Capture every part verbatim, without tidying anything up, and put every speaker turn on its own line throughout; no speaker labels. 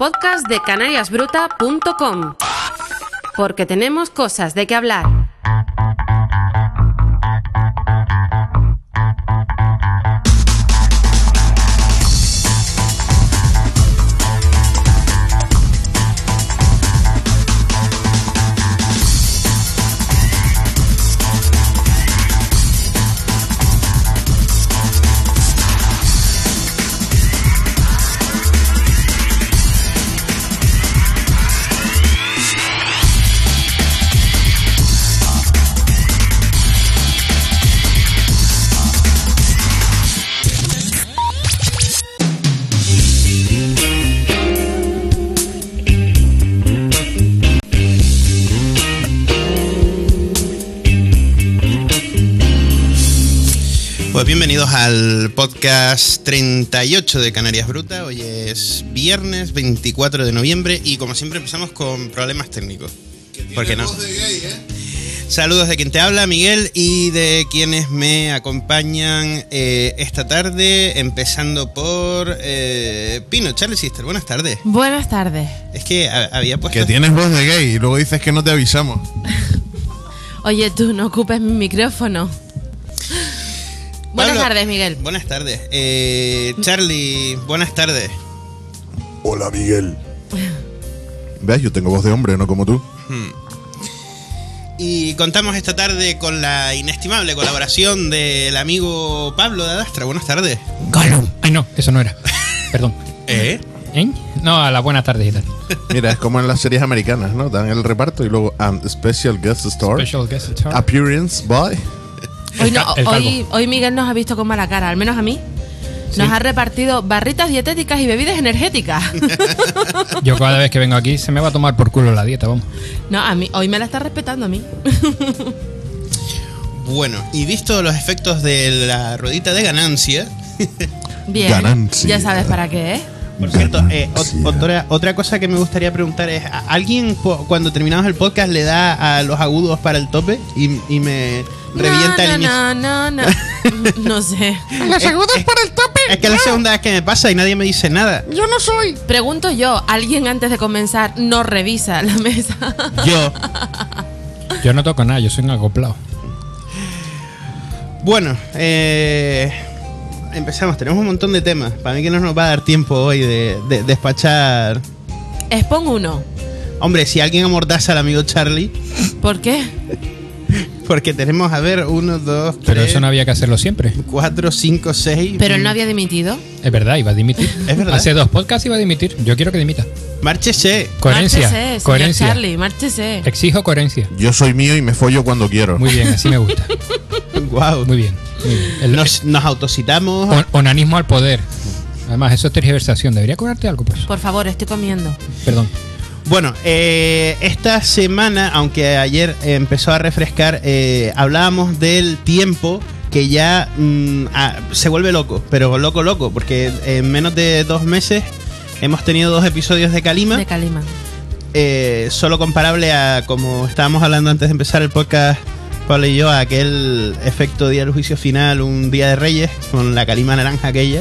podcast de canarias bruta punto com, porque tenemos cosas de qué hablar.
Pues bienvenidos al podcast treinta y ocho de Canarias Bruta. Hoy es viernes veinticuatro de noviembre y como siempre empezamos con problemas técnicos. ¿Por qué no?
Voz de gay, ¿eh?
Saludos de quien te habla, Miguel, y de quienes me acompañan eh, esta tarde, empezando por eh, Pino, Charlie Sister. Buenas tardes.
Buenas tardes.
Es que a- había puesto...
Que tienes voz de gay y luego dices que no te avisamos.
Oye, tú no ocupes mi micrófono. Buenas
Pablo,
tardes, Miguel.
Buenas tardes. Eh, Charlie, buenas tardes.
Hola, Miguel. ¿Ves? Yo tengo voz de hombre, no como tú.
Y contamos esta tarde con la inestimable colaboración del amigo Pablo de Adastra. Buenas tardes.
Gollum. Ay, no, eso no era. Perdón.
¿Eh?
¿Eh? No, a las buenas tardes y tal.
Mira, es como en las series americanas, ¿no? Dan el reparto y luego and special guest star.
Special guest star.
Appearance by.
Hoy,
El
no,
ca- el calvo.
hoy, hoy Miguel nos ha visto con mala cara, al menos a mí. Nos
Sí.
ha repartido barritas dietéticas y bebidas energéticas.
Yo cada vez que vengo aquí se me va a tomar por culo la dieta, vamos.
No, a mí, hoy me la está respetando a mí.
Bueno, y visto los efectos de la ruedita de ganancia,
Bien.
Ganancia.
Ya sabes para qué, ¿eh?
por cierto, eh,
Ganancia.
ot- otra, otra cosa que me gustaría preguntar es, ¿a- ¿alguien po- cuando terminamos el podcast le da a los agudos para el tope y, y me revienta
no,
el
no,
inicio?
no, no, no. No sé.
Los agudos para el tope. Es que es la segunda vez que me pasa y nadie me dice nada.
Yo no soy. Pregunto yo, ¿alguien antes de comenzar no revisa la mesa?
Yo.
Yo no toco nada, yo soy un acoplado.
Bueno, eh, empezamos. Tenemos un montón de temas. Para mí que no nos va a dar tiempo hoy de, de despachar.
Expon uno.
Hombre, si alguien amordaza al amigo Charlie,
¿Por qué?
porque tenemos, a ver, uno, dos,
Pero
tres,
eso no había que hacerlo siempre.
cuatro, cinco, seis.
Pero él no había dimitido.
Es verdad, iba a dimitir.
Es verdad.
Hace dos podcasts iba a dimitir. Yo quiero que dimita.
Márchese.
Coherencia.
Márchese, señor
Coherencia.
Charlie, márchese.
Exijo coherencia.
Yo soy mío y me follo cuando quiero.
Muy bien, así me gusta.
Wow.
Muy bien. Muy bien. El-
Nos, nos autocitamos.
on- onanismo al poder. Además, eso es tergiversación. ¿Debería cobrarte algo por eso?
Por favor, estoy comiendo.
Perdón.
Bueno, eh, esta semana, aunque ayer eh, empezó a refrescar, eh, hablábamos del tiempo que ya mm, ah, se vuelve loco, pero loco, loco, porque en menos de dos meses hemos tenido dos episodios de Kalima,
De Calima.
eh, solo comparable a, como estábamos hablando antes de empezar el podcast, Pablo y yo, a aquel efecto día del juicio final, un día de Reyes, con la Kalima naranja aquella.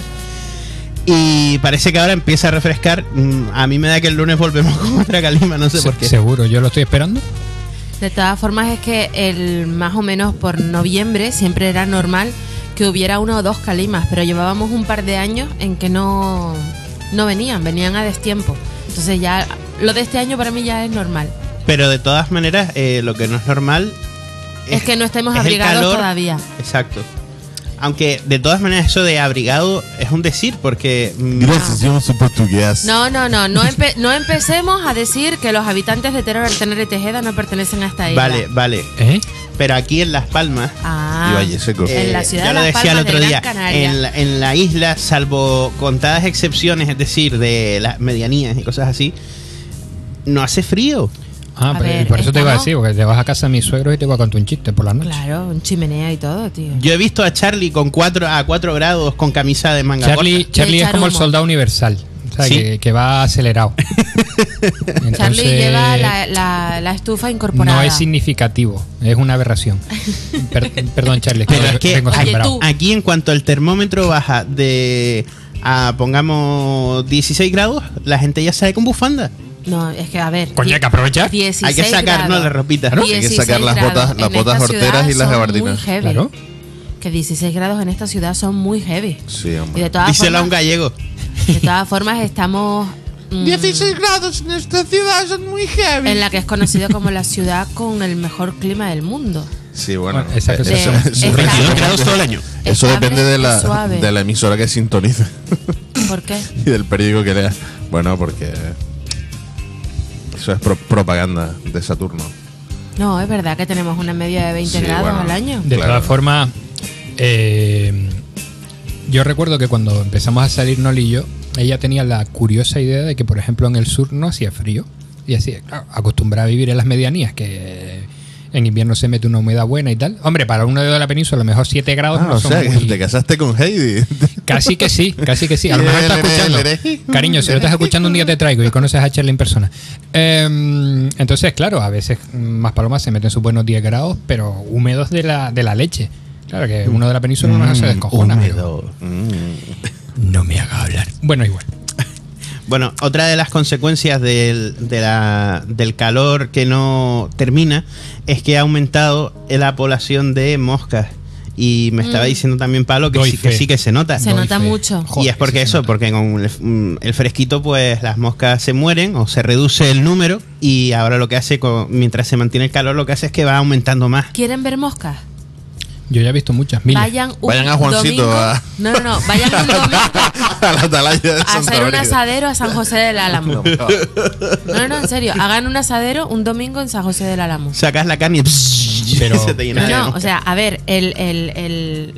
Y parece que ahora empieza a refrescar. Mm, A mí me da que el lunes volvemos con otra Kalima, no sé
Se-
por qué.
Seguro, yo lo estoy esperando.
De todas formas, es que el más o menos por noviembre siempre era normal que hubiera uno o dos calimas, pero llevábamos un par de años en que no, no venían, venían a destiempo. Entonces ya lo de este año para mí ya es normal.
Pero de todas maneras, eh, lo que no es normal
Es, que no estemos
es el
abrigados
calor.
todavía.
Exacto. Aunque de todas maneras eso de abrigado es un decir, porque mm,
Gracias, yo no soy portugués.
No, no, no, no, empe- no empecemos a decir que los habitantes de Teruel, Tenerife y Tejeda no pertenecen a esta isla.
vale, vale.
¿Eh?
Pero aquí en Las Palmas,
Ah,
Y Valle Seco.
eh,
en la ciudad
ya
de
lo
Las
decía
Palmas
el otro
de
día,
Gran Canaria.
en la, en la isla, salvo contadas excepciones, es decir, de las medianías y cosas así, no hace frío.
Ah,
A
pero-
ver,
por eso te iba a
estamos-
decir, porque te vas a casa de mis suegros y te voy a contar un chiste por la noche.
Claro, un chimenea y todo, tío.
Yo he visto a Charlie con cuatro a cuatro grados con camisa de manga
Charlie,
corta.
Charlie es
echar
como el
humo.
soldado universal, o sea,
Sí.
que, que va acelerado. Entonces,
Charlie lleva la, la, la estufa incorporada.
no es significativo, es una aberración. Per- perdón, Charlie, es que,
Pero es que
vengo
aquí,
sembrado.
tú.
aquí en cuanto el termómetro baja de a, pongamos, dieciséis grados, la gente ya sale con bufanda.
No, es que a ver.
Coño, hay que aprovechar.
dieciséis
Hay que sacar,
grados.
¿no? La ropita.
Claro.
Hay que
dieciséis
sacar las
grados
botas, las
en
botas
esta
horteras
ciudad
y las
son
gabardinas.
Muy heavy.
Claro.
Que dieciséis grados en esta ciudad son muy heavy.
Sí,
Y
hombre.
de todas
Díselo a un
formas,
gallego.
de todas formas estamos mm,
grados en esta ciudad son muy heavy.
en la que es conocida como la ciudad con el mejor clima del mundo.
Sí, bueno.
Bueno, exacto.
eso-
De-
eso-
estable.
veintidós grados todo el año.
Eso
Estable
depende de
y
la,
suave.
de la emisora que sintonice
¿Por qué?
y del periódico que lea. Bueno, porque eso es pro- propaganda de Saturno.
No, es verdad que tenemos una media de veinte
Sí,
grados
bueno.
al año.
De
Claro.
todas formas, eh, yo recuerdo que cuando empezamos a salir Noli y yo, ella tenía la curiosa idea de que, por ejemplo, en el sur no hacía frío. Y así, claro, acostumbrada a vivir en las medianías, que en invierno se mete una humedad buena y tal. Hombre, para uno de la península, a lo mejor siete grados
Ah,
no
o
son
sea, que
muy-
te casaste con Heidi.
Casi que sí, casi que sí. A lo mejor estás escuchando. Cariño, si lo estás escuchando un día te traigo y conoces a Charlie en persona. Eh, entonces, claro, a veces más palomas se meten sus buenos diez grados, pero húmedos de la, de la leche. Claro que uno de la península no se descojona. pero-
Mm.
No me haga hablar. Bueno, igual.
Bueno, otra de las consecuencias del, de la- del calor que no termina es que ha aumentado la población de moscas. Y me estaba diciendo también Pablo que
Doy
sí, que
fe.
sí que se nota.
Se
Doy
nota
fe.
mucho.
Joder,
y es porque
sí se
eso,
nota.
porque con el, mm, el fresquito, pues las moscas se mueren o se reduce el número. Y ahora lo que hace, con- mientras se mantiene el calor, lo que hace es que va aumentando más.
¿Quieren ver moscas?
Yo ya he visto muchas, miles.
Vayan un
Vayan a Juancito,
domingo.
a-
No, no, no. Vayan un domingo
A la atalaya de
a
Santa
hacer un
Brígida.
asadero a San José del Álamo. No, no, no, en serio. Hagan un asadero un domingo en San José del Álamo.
Sacas la carne y
Pero-
se te llena de
No, o
moscas.
sea, a ver, el, el, el,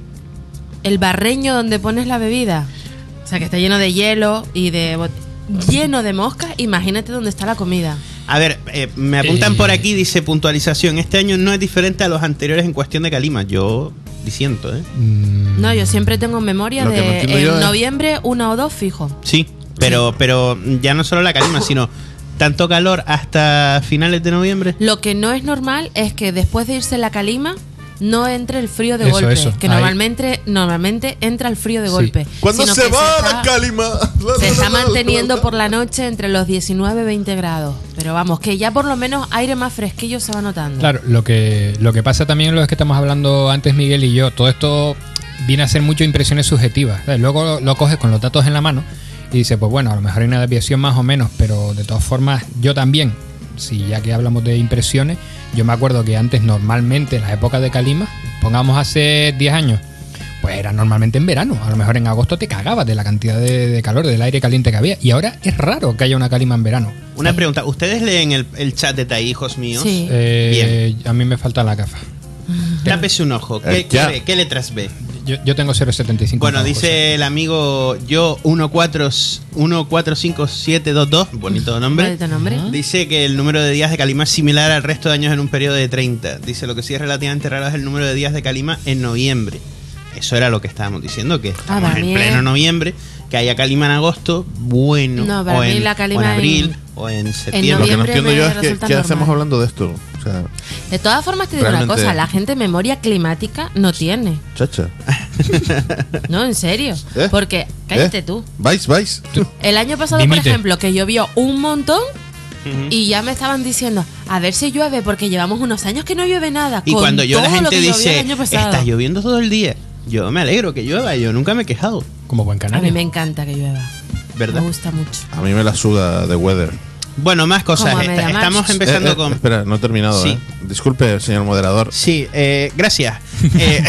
el barreño donde pones la bebida, o sea, que está lleno de hielo y de... bot- lleno de moscas, imagínate dónde está la comida.
A ver, eh, me apuntan
Eh.
por aquí, dice puntualización. Este año no es diferente a los anteriores en cuestión de calima. Yo disiento, ¿eh?
Mm,
No, yo siempre tengo en memoria
Lo que no
de
entiendo yo
en
es-
noviembre una o dos fijo.
Sí, pero, pero ya no solo la calima, sino tanto calor hasta finales de noviembre.
Lo que no es normal es que después de irse la calima no entre el frío de
Eso,
golpe,
eso,
que
ahí.
normalmente normalmente entra el frío de
Sí.
golpe.
¿Cuándo
sino
se
que
va
está-
la calima?
Se está manteniendo por la noche entre los diecinueve y veinte grados. Pero vamos, que ya por lo menos aire más fresquillo se va notando.
Claro, lo que, lo que pasa también en lo que estamos hablando antes Miguel y yo, todo esto viene a ser mucho impresiones subjetivas. ¿Sabes? Luego lo, lo coges con los datos en la mano y dices, pues bueno, a lo mejor hay una desviación más o menos, pero de todas formas yo también, si ya que hablamos de impresiones, yo me acuerdo que antes normalmente en las épocas de calima, pongamos hace diez años, pues era normalmente en verano. A lo mejor en agosto te cagabas de la cantidad de, de calor, del aire caliente que había. Y ahora es raro que haya una calima en verano.
Una pregunta, ¿ustedes leen el, el chat de Tai, hijos míos?
Sí.
Eh, a mí me falta la gafa.
Tápese un ojo. ¿Qué,
El
qué
chat.
ve? ¿Qué letras ve?
Yo, yo tengo cero coma setenta y cinco.
Bueno,
ojos,
dice el amigo yo uno cuatro cinco siete dos dos, bonito nombre.
Bonito nombre.
Dice que el número de días de calima es similar al resto de años en un periodo de treinta. Dice lo que sí es relativamente raro es el número de días de calima en noviembre. Eso era lo que estábamos diciendo, que estamos
para
en
mí
pleno
es-
noviembre, que haya calima en agosto, bueno,
No, para
o,
mí
en,
la calima
o en abril,
en-
o en
Lo
septiembre.
que no
noviembre
entiendo
me
yo es que,
resulta
¿qué
normal.
hacemos hablando de esto? O sea,
De todas formas te digo una
Realmente-
cosa, la gente memoria climática no tiene.
chacha.
No, en serio.
¿Eh?
Porque, cállate
¿Eh?
tú.
¿Vais, vais?
El año pasado,
Dimite.
por ejemplo, que llovió un montón
Ujú.
y ya me estaban diciendo, a ver si llueve, porque llevamos unos años que no llueve nada.
Y
con
cuando yo la
todo lo
gente
que llovió
dice,
el año pasado.
está lloviendo todo el día, yo me alegro que llueva, yo nunca me he quejado,
Como buen
A mí
canario.
me encanta que llueva.
¿verdad?
Me gusta mucho.
A mí me la suda de weather.
Bueno, más cosas.
Como a
Esta-
Mediamatch.
estamos empezando
Eh, eh,
con...
Espera, no he terminado,
Sí.
¿eh? Disculpe, señor moderador.
Sí, eh, gracias. Eh,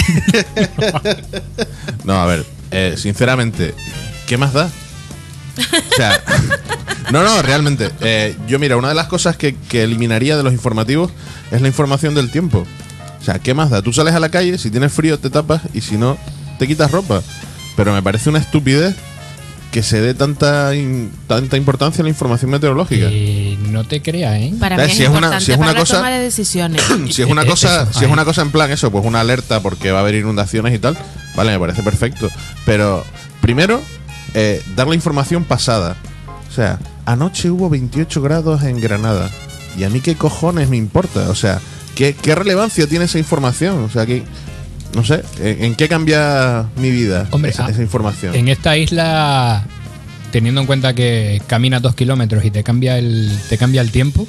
No, a ver, eh, sinceramente, ¿qué más da? O sea, no, no, realmente. eh, yo, mira, una de las cosas que, que eliminaría de los informativos es la información del tiempo. O sea, ¿qué más da? Tú sales a la calle, si tienes frío te tapas y si no, te quitas ropa. Pero me parece una estupidez que se dé tanta in- tanta importancia a la información meteorológica.
Eh, no te creas, ¿eh?
Para
Eh,
mí es
si es una-
importante
si es una
para
cosa-
la toma de decisiones.
Si es una
Eh,
cosa,
eso,
si es
ahí.
una cosa en plan eso, pues una alerta porque va a haber inundaciones y tal, vale, me parece perfecto. Pero primero, eh, dar la información pasada. O sea, anoche hubo veintiocho grados en Granada. ¿Y a mí qué cojones me importa? O sea, ¿qué, qué relevancia tiene esa información? O sea, que no sé, ¿en, en qué cambia mi vida
Hombre,
esa,
ah,
esa información?
En esta isla, teniendo en cuenta que caminas dos kilómetros y te cambia el, te cambia el tiempo,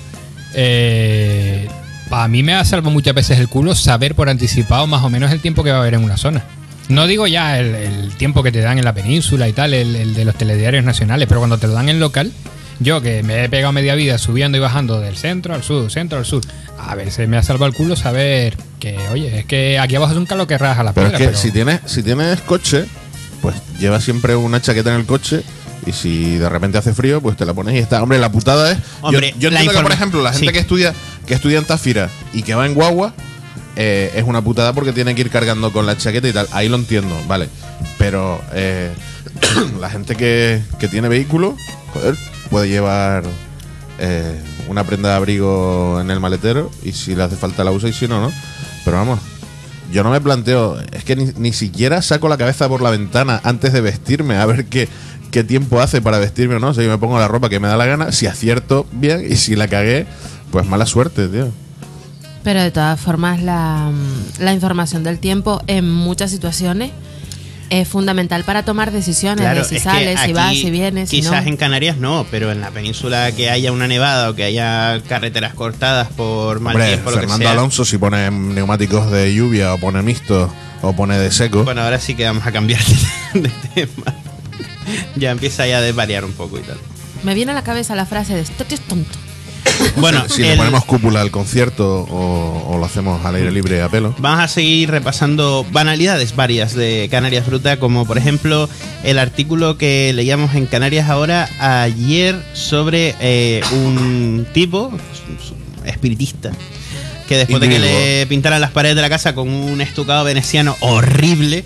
eh, a mí me ha salvado muchas veces el culo saber por anticipado más o menos el tiempo que va a haber en una zona. No digo ya el, el tiempo que te dan en la península y tal, el, el de los telediarios nacionales, pero cuando te lo dan en local, yo que me he pegado media vida subiendo y bajando del centro al sur, centro al sur, a veces me ha salvado el culo saber que, oye, es que aquí abajo nunca lo querrás a la
Pero
piedra.
es que
pero
si tienes si tienes coche, pues lleva siempre una chaqueta en el coche. Y si de repente hace frío, pues te la pones y está. Hombre, la putada es.
Hombre,
yo yo
la
entiendo que, por
informa-
ejemplo, la gente
sí.
que estudia que estudia en Tafira y que va en guagua, eh, es una putada porque tiene que ir cargando con la chaqueta y tal. Ahí lo entiendo, vale. Pero eh, la gente que, que tiene vehículo, joder, puede llevar eh, una prenda de abrigo en el maletero y si le hace falta la usa y si no, no. Pero vamos. Yo no me planteo, es que ni, ni siquiera saco la cabeza por la ventana antes de vestirme a ver qué, qué tiempo hace para vestirme o no. O sea, yo me pongo la ropa que me da la gana, si acierto, bien, y si la cagué, pues mala suerte, tío.
Pero de todas formas, la, la información del tiempo en muchas situaciones es fundamental para tomar decisiones
Claro,
de si
es que
sales, si
aquí
vas, si vienes, si
quizás
no.
en Canarias no, pero en la península que haya una nevada o que haya carreteras cortadas por mal
Hombre,
tiempo, lo que
Fernando
sea.
Alonso si pone neumáticos de lluvia o pone mixtos o pone de seco.
Bueno, ahora sí que vamos a cambiar de, de tema. Ya empieza ya a desvariar un poco y tal.
Me viene a la cabeza la frase de "este tío es tonto".
Bueno,
si le
el-
ponemos cúpula al concierto o, o lo hacemos al aire libre a pelo.
vamos a seguir repasando banalidades varias de Canarias Bruta, como por ejemplo el artículo que leíamos en Canarias Ahora ayer sobre eh, un tipo espiritista que después de que
Individuo.
le pintaran las paredes de la casa con un estucado veneciano horrible,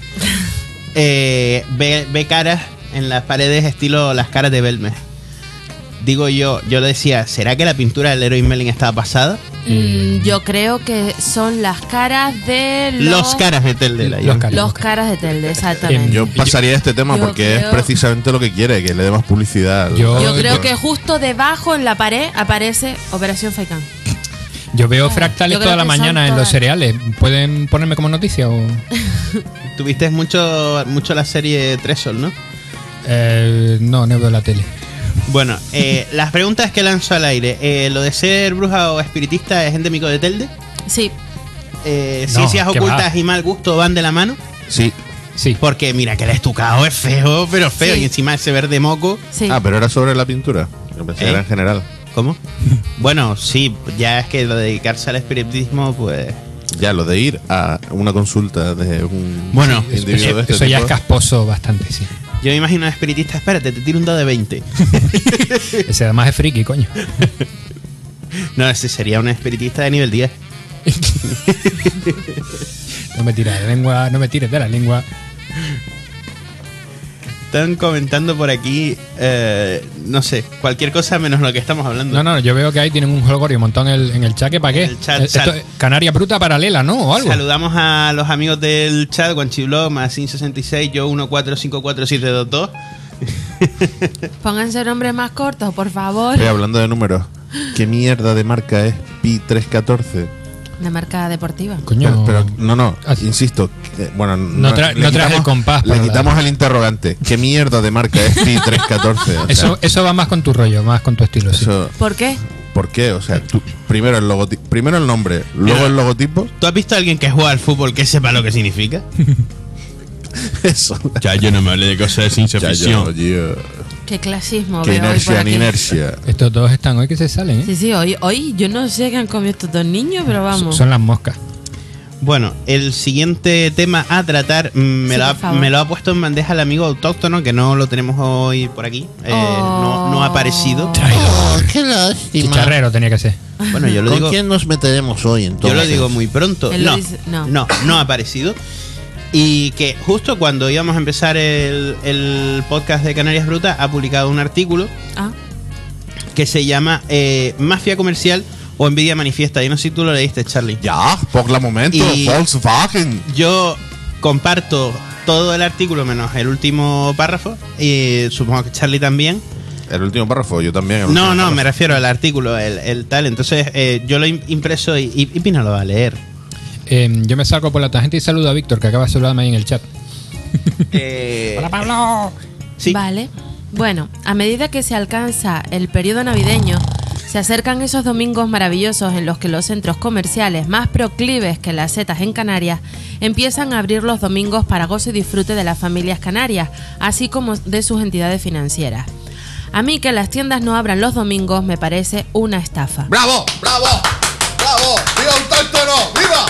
eh, ve, ve caras en las paredes estilo las caras de Belmez. Digo yo, yo le decía, ¿será que la pintura del Leroy Merlin estaba pasada?
Mm, yo creo que son las caras de los,
Los caras de Telde. la
Los
llaman.
caras.
los caras de Telde, exactamente.
Yo pasaría este tema
Yo
porque
creo-
es precisamente lo que quiere, que le demos publicidad.
Yo-
Yo creo
yo-
que justo debajo en la pared aparece Operación Faikán.
Yo veo fractales
Yo creo
toda la
que son
mañana en los
todas.
cereales. ¿Pueden ponerme como noticia o...?
Tuviste mucho, mucho la serie Tresol, ¿no?
Eh, no, no veo la tele.
Bueno, eh, las preguntas que lanzo al aire. Eh, ¿Lo de ser bruja o espiritista es endémico de Telde?
Sí,
Eh,
No,
¿Ciencias
¿qué
ocultas
va?
y mal gusto van de la mano?
Sí.
Sí.
Porque mira que el estucado es feo, pero feo.
Sí.
Y encima ese verde moco.
sí.
Ah, pero era sobre la pintura. Yo pensé que
¿Eh?
era en general.
¿Cómo? Bueno, sí, ya es que lo de dedicarse al espiritismo, pues...
Ya, lo de ir a una consulta de un
Bueno,
individuo
Eso,
de este
eso ya es
tipo.
casposo bastante, sí.
Yo me imagino a un espiritista, espérate, te tiro un dado de veinte.
Ese además es friki, coño.
No, ese sería un espiritista de nivel diez.
No me tires de la lengua, no me tires de la lengua.
Están comentando por aquí, eh, no sé, cualquier cosa menos lo que estamos hablando.
No, no, yo veo que ahí tienen un holgorio montado en el, en el chat. ¿Para qué?
El chat,
Eh, esto
sal-
es Canaria Bruta paralela, ¿no? O algo.
Saludamos a los amigos del chat, Guanchiblog, más cinco sesenta y seis, yo uno cuatro cinco cuatro siete dos dos.
Pónganse nombres más cortos, por favor.
Estoy hablando de números. ¿Qué mierda de marca es Pi trescientos catorce?
De marca deportiva.
Coño.
Pero, pero no, no,
Ah, sí.
insisto. eh, bueno,
No tra- no traes el compás
Le
para la-
quitamos el interrogante. ¿Qué mierda de marca es Pi trescientos catorce? O sea,
Eso, eso va más con tu rollo, más con tu estilo. sí.
eso-
¿Por qué?
¿Por qué? O sea, tú, primero el logotipo, primero el nombre, luego
Mira.
el logotipo.
¿Tú has visto a alguien que juega al fútbol que sepa lo que significa?
Eso.
Ya, yo no me hablé de cosas de ciencia
Ya, yo, yo.
Qué clasismo.
Qué
veo hoy por
inercia, ni
aquí.
inercia.
Estos dos están hoy que se salen, ¿eh?
Sí, sí, hoy, hoy yo no sé qué han comido estos dos niños, pero vamos.
Son las moscas.
Bueno, el siguiente tema a tratar mm, me,
Sí,
lo ha,
por favor.
me lo ha puesto en bandeja el amigo autóctono, que no lo tenemos hoy por aquí. Eh, no, no ha aparecido.
Oh, qué lástima.
Chicharrero tenía que ser.
Bueno, yo lo
¿Con
digo,
quién nos meteremos hoy
yo
entonces?
lo digo muy pronto.
Él lo
No,
dice- no.
no, no ha aparecido. Y que justo cuando íbamos a empezar el, el podcast de Canarias Bruta, ha publicado un artículo
Ah,
que se llama eh, Mafia Comercial o Envidia Manifiesta. Yo no sé si tú lo leíste, Charlie.
Ya, por la momento,
Y-
Volkswagen.
Yo comparto todo el artículo menos el último párrafo y supongo que Charlie también.
El último párrafo, yo también. el
No,
último
no,
párrafo.
me refiero al artículo, el, el tal. Entonces eh, yo lo he impreso y, y, y Pino lo va a leer.
Eh, yo me salgo por la tangente y saludo a Víctor, que acaba de saludarme ahí en el chat.
Eh,
¡Hola, Pablo!
sí.
Vale. Bueno, a medida que se alcanza el periodo navideño, se acercan esos domingos maravillosos en los que los centros comerciales más proclives que las setas en Canarias empiezan a abrir los domingos para gozo y disfrute de las familias canarias, así como de sus entidades financieras. A mí que las tiendas no abran los domingos me parece una estafa.
¡Bravo! ¡Bravo! ¡Bravo! ¡Viva autóctono! ¡Viva!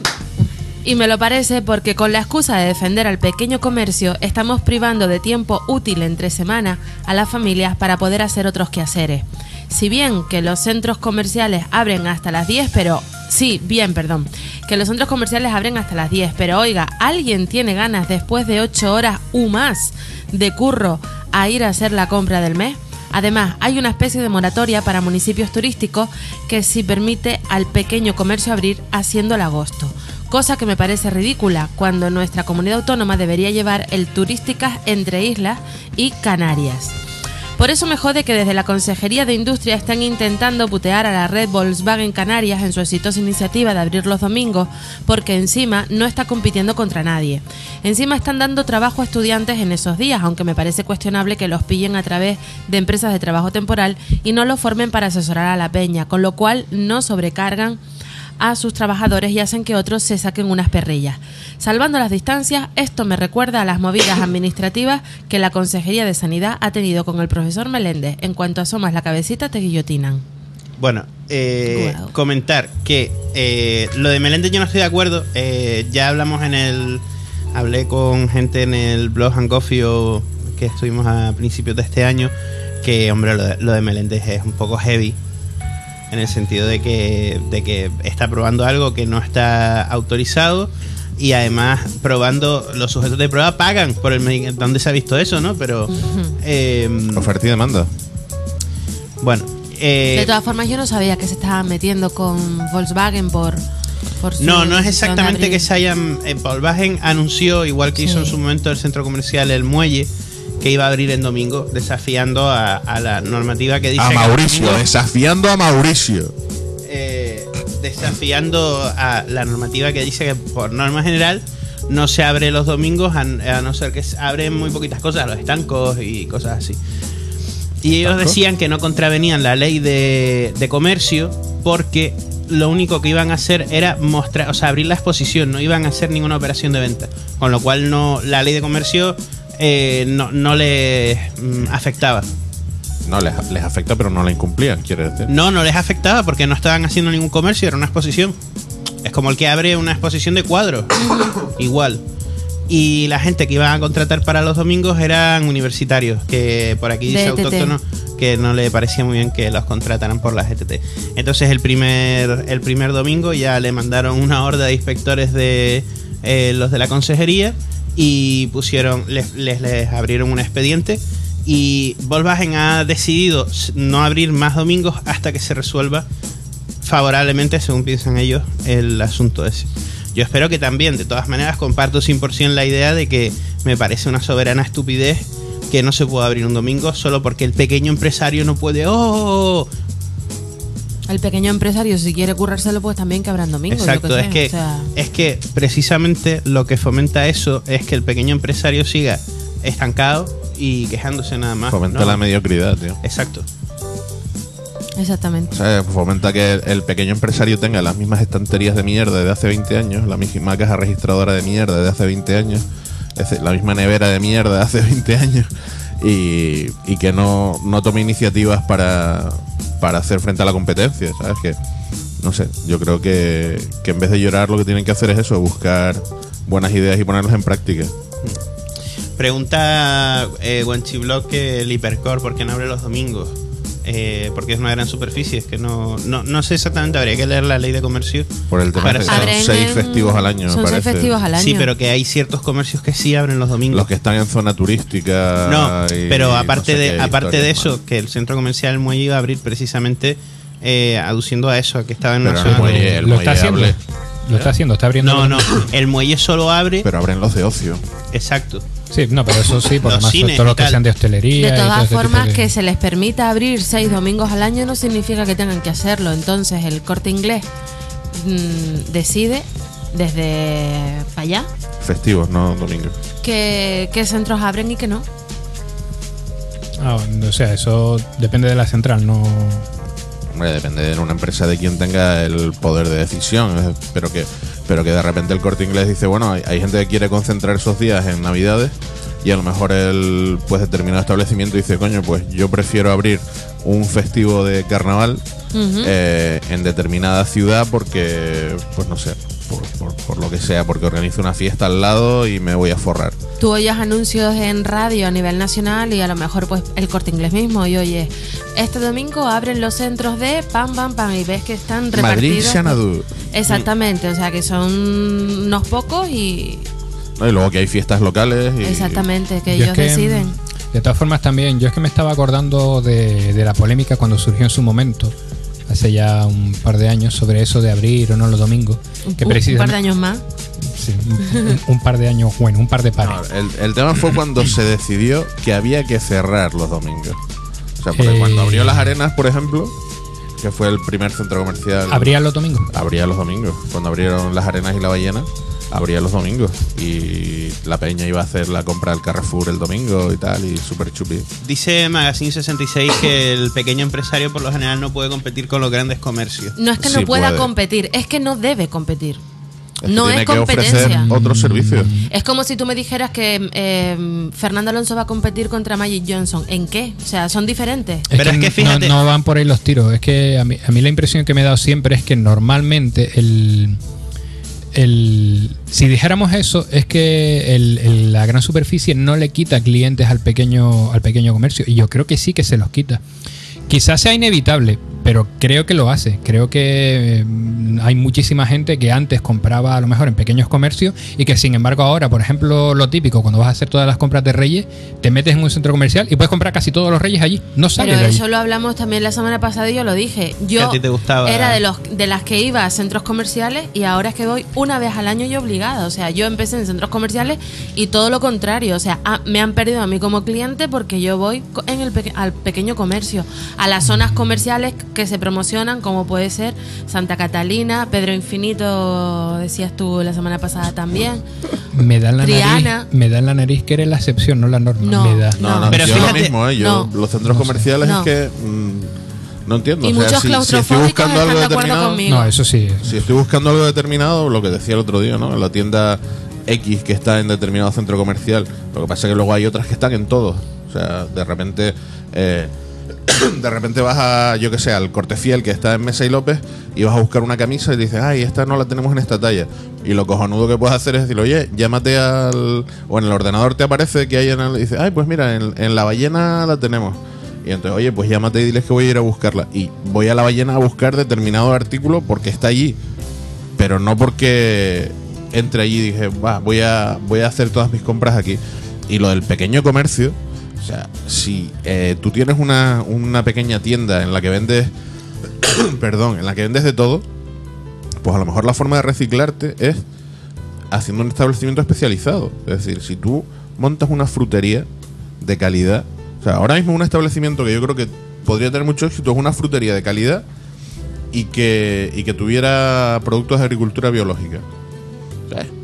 Y me lo parece porque con la excusa de defender al pequeño comercio estamos privando de tiempo útil entre semana a las familias para poder hacer otros quehaceres. Si bien que los centros comerciales abren hasta las diez, pero... Sí, bien, perdón. Que los centros comerciales abren hasta las diez, pero oiga, ¿alguien tiene ganas después de ocho horas u más de curro a ir a hacer la compra del mes? Además, hay una especie de moratoria para municipios turísticos que sí permite al pequeño comercio abrir haciendo el agosto. Cosa que me parece ridícula cuando nuestra comunidad autónoma debería llevar el turísticas entre islas y Canarias. Por eso me jode que desde la Consejería de Industria están intentando putear a la red Volkswagen Canarias en su exitosa iniciativa de abrir los domingos, porque encima no está compitiendo contra nadie. Encima están dando trabajo a estudiantes en esos días, aunque me parece cuestionable que los pillen a través de empresas de trabajo temporal y no los formen para asesorar a la peña, con lo cual no sobrecargan a sus trabajadores y hacen que otros se saquen unas perrillas. Salvando las distancias, esto me recuerda a las movidas administrativas que la Consejería de Sanidad ha tenido con el profesor Meléndez. En cuanto asomas la cabecita, te guillotinan.
Bueno, eh,
Wow.
comentar que eh, lo de Meléndez yo no estoy de acuerdo. Eh, ya hablamos en el... Hablé con gente en el blog and Coffee que estuvimos a principios de este año, que, hombre, lo de, lo de Meléndez es un poco heavy, en el sentido de que, de que está probando algo que no está autorizado y además probando, los sujetos de prueba pagan por el medicamento. ¿Dónde se ha visto eso, no? Pero eh,
Oferta y demanda.
bueno, eh,
De todas formas, yo no sabía que se estaban metiendo con Volkswagen por... por su
no, no es
decisión de
exactamente
abrir.
que se hayan... Eh, Volkswagen anunció, igual que hizo
Sí.
en su momento el centro comercial El Muelle, que iba a abrir en domingo, desafiando a, a la normativa que dice...
A
que el
Mauricio,
domingo-
desafiando a Mauricio.
eh, desafiando a la normativa que dice que por norma general no se abre los domingos, a, a no ser que se abren muy poquitas cosas, los estancos y cosas así. Y ellos
¿Estancos?
decían que no contravenían la ley de, de comercio porque lo único que iban a hacer era mostrar, o sea, abrir la exposición, no iban a hacer ninguna operación de venta, con lo cual no, la ley de comercio eh, no, no les mm, afectaba.
No, les, les afecta, pero no la incumplían, quiere decir.
No, no les afectaba porque no estaban haciendo ningún comercio, era una exposición. Es como el que abre una exposición de cuadros. Igual. Y la gente que iban a contratar para los domingos eran universitarios, que por aquí dice
De E T T.
autóctono que no le parecía muy bien que los contrataran por la G T T. Entonces el primer, el primer domingo ya le mandaron una horda de inspectores de eh, los de la consejería y pusieron, les, les, les abrieron un expediente. Y Volkswagen ha decidido no abrir más domingos hasta que se resuelva favorablemente, según piensan ellos, el asunto ese. Yo espero que también, de todas maneras, comparto cien por ciento la idea de que me parece una soberana estupidez que no se pueda abrir un domingo solo porque el pequeño empresario no puede. ¡Oh!
El pequeño empresario, si quiere currárselo, pues también que abran domingos. yo
Exacto,
qué sé,
es que,
o sea,
es que precisamente lo que fomenta eso es que el pequeño empresario siga estancado y quejándose nada más.
Fomenta
¿no?
la mediocridad, tío.
Exacto.
exactamente.
O sea, fomenta que el, el pequeño empresario tenga las mismas estanterías de mierda de hace veinte años, la misma caja registradora de mierda de hace veinte años, es decir, la misma nevera de mierda de hace veinte años y, y que no, no tome iniciativas para, para hacer frente a la competencia, ¿sabes? Que, no sé, yo creo que, que en vez de llorar lo que tienen que hacer es eso, buscar buenas ideas y ponerlas en práctica.
Pregunta eh, Guanchiblock que el Hipercore, ¿por qué no abre los domingos? Eh, porque es una gran superficie, es que no, no, no sé exactamente, habría que leer la ley de comercio.
Por el tema
Para
de que
saber.
son
Abren
seis
en-
festivos al año, me
Son seis
parece.
festivos al año.
Sí, pero que hay ciertos comercios que sí abren los domingos.
Los que están en zona turística.
No,
y
pero aparte
no sé
de
qué
aparte de
historias
eso,
más.
que el centro comercial El Muelle iba a abrir precisamente eh, aduciendo a eso, a que estaba en una
Pero
zona
el Muelle-
de-
el
¿Lo está
muelle
haciendo?
hable.
Lo está haciendo, está abriendo.
No, no,
los-
el Muelle solo abre,
Pero abren los de ocio.
exacto.
Sí, no, pero eso sí, por
Los
lo más
cines
todo
y
lo que
tal.
sean de hostelería.
De
y todo
todas
ese tipo
formas,
de-
que se les permita abrir seis domingos al año no significa que tengan que hacerlo. Entonces, el Corte Inglés mm, decide desde para allá,
Festivos, no domingos.
qué, qué centros abren y qué no.
Ah, o sea, eso depende de la central, no.
Hombre, depende de una empresa de quien tenga el poder de decisión, eh, pero que, pero que de repente el Corte Inglés dice, bueno, hay, hay gente que quiere concentrar esos días en Navidades y a lo mejor el pues determinado establecimiento dice, coño, pues yo prefiero abrir un festivo de carnaval
Ujú.
eh, en determinada ciudad porque, pues no sé, por, por, por lo que sea, porque organizo una fiesta al lado y me voy a forrar.
Tú oyes anuncios en radio a nivel nacional y a lo mejor pues el Corte Inglés mismo y oyes, este domingo abren los centros de pam, pam, pam y ves que están
Madrid,
repartidos.
Xanadu.
Exactamente, o sea que son unos pocos y
¿No? Y luego que hay fiestas locales. Y,
exactamente, que
Yo
ellos
es que,
deciden.
De todas formas también, yo es que me estaba acordando de, de la polémica cuando surgió en su momento, hace ya un par de años, sobre eso de abrir o no los domingos.
Un,
Que
un par de
precisamente-
años más.
Sí, un, un- un par de años, bueno, un par de pares.
No, el, el tema fue cuando se decidió que había que cerrar los domingos. O sea, porque
Eh.
cuando abrió las arenas, por ejemplo, que fue el primer centro comercial.
¿Abría los domingos?
Abría los domingos. Cuando abrieron las arenas y la ballena, abría los domingos. Y la peña iba a hacer la compra del Carrefour el domingo y tal, y súper chupi.
Dice Magazine sesenta y seis que el pequeño empresario por lo general no puede competir con los grandes comercios.
No es que
Sí
no pueda
puede.
competir, es que no debe competir.
Es que
No
tiene
es
que ofrecer
competencia.
otros servicios.
Es como si tú me dijeras que eh, Fernando Alonso va a competir contra Magic Johnson. ¿En qué? O sea, son diferentes.
Pero es que
no-
fíjate-
No, van por ahí los tiros. Es que a mí, a mí la impresión que me he dado siempre es que normalmente el. el si dijéramos eso, es que el- el- la gran superficie no le quita clientes al pequeño, al pequeño comercio. Y yo creo que sí que se los quita. Quizás sea inevitable, pero creo que lo hace. Creo que eh, hay muchísima gente que antes compraba a lo mejor en pequeños comercios y que sin embargo ahora, por ejemplo, lo típico, cuando vas a hacer todas las compras de Reyes, te metes en un centro comercial y puedes comprar casi todos los Reyes allí. No sales
Pero
de allí.
eso lo hablamos también la semana pasada y yo lo dije.
Que
Yo
a ti te gustaba.
era de los de las que iba a centros comerciales y ahora es que voy una vez al año y obligada. O sea, yo empecé en centros comerciales y todo lo contrario. O sea, a- me han perdido a mí como cliente porque yo voy co- en el peque- al pequeño comercio, a las zonas comerciales que se promocionan, como puede ser Santa Catalina, Pedro Infinito, decías tú la semana pasada también.
Me da en la
Triana.
nariz, me da en la nariz que eres la excepción, no la norma.
No,
me da.
No, no,
Pero
yo
fíjate-
lo mismo, ¿eh? Yo,
no.
los centros comerciales
No.
es que. mm, no entiendo.
Y
o sea,
muchos
si- si, estoy
claustrofóbicos
buscando
están
algo
de acuerdo
determinado.
conmigo.
No, eso sí.
Si estoy buscando algo determinado, lo que decía el otro día, ¿no? En la tienda X que está en determinado centro comercial. Lo que pasa es que luego hay otras que están en todos. O sea, de repente. eh, de repente vas a, yo que sé, al Corte Fiel que está en Mesa y López y vas a buscar una camisa y dices, ay, esta no la tenemos en esta talla. Y lo cojonudo que puedes hacer es decir, oye, llámate al. O en el ordenador te aparece que hay en el. Y dices, ay, pues mira, en, en la ballena la tenemos. Y entonces, oye, pues llámate y diles que voy a ir a buscarla. Y voy a la ballena a buscar determinado artículo porque está allí. Pero no porque entre allí y dije, va, voy a, voy a hacer todas mis compras aquí. Y lo del pequeño comercio, o sea, si eh, tú tienes una, una pequeña tienda en la que vendes, perdón, en la que vendes de todo, pues a lo mejor la forma de reciclarte es haciendo un establecimiento especializado. Es decir, si tú montas una frutería de calidad, o sea, ahora mismo un establecimiento que yo creo que podría tener mucho éxito es una frutería de calidad y que, y que tuviera productos de agricultura biológica. O sea,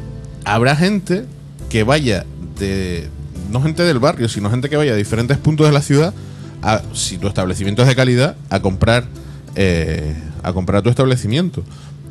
habrá gente que vaya de, no gente del barrio, sino gente que vaya a diferentes puntos de la ciudad, a, si tu establecimiento es de calidad, a comprar eh, a comprar tu establecimiento.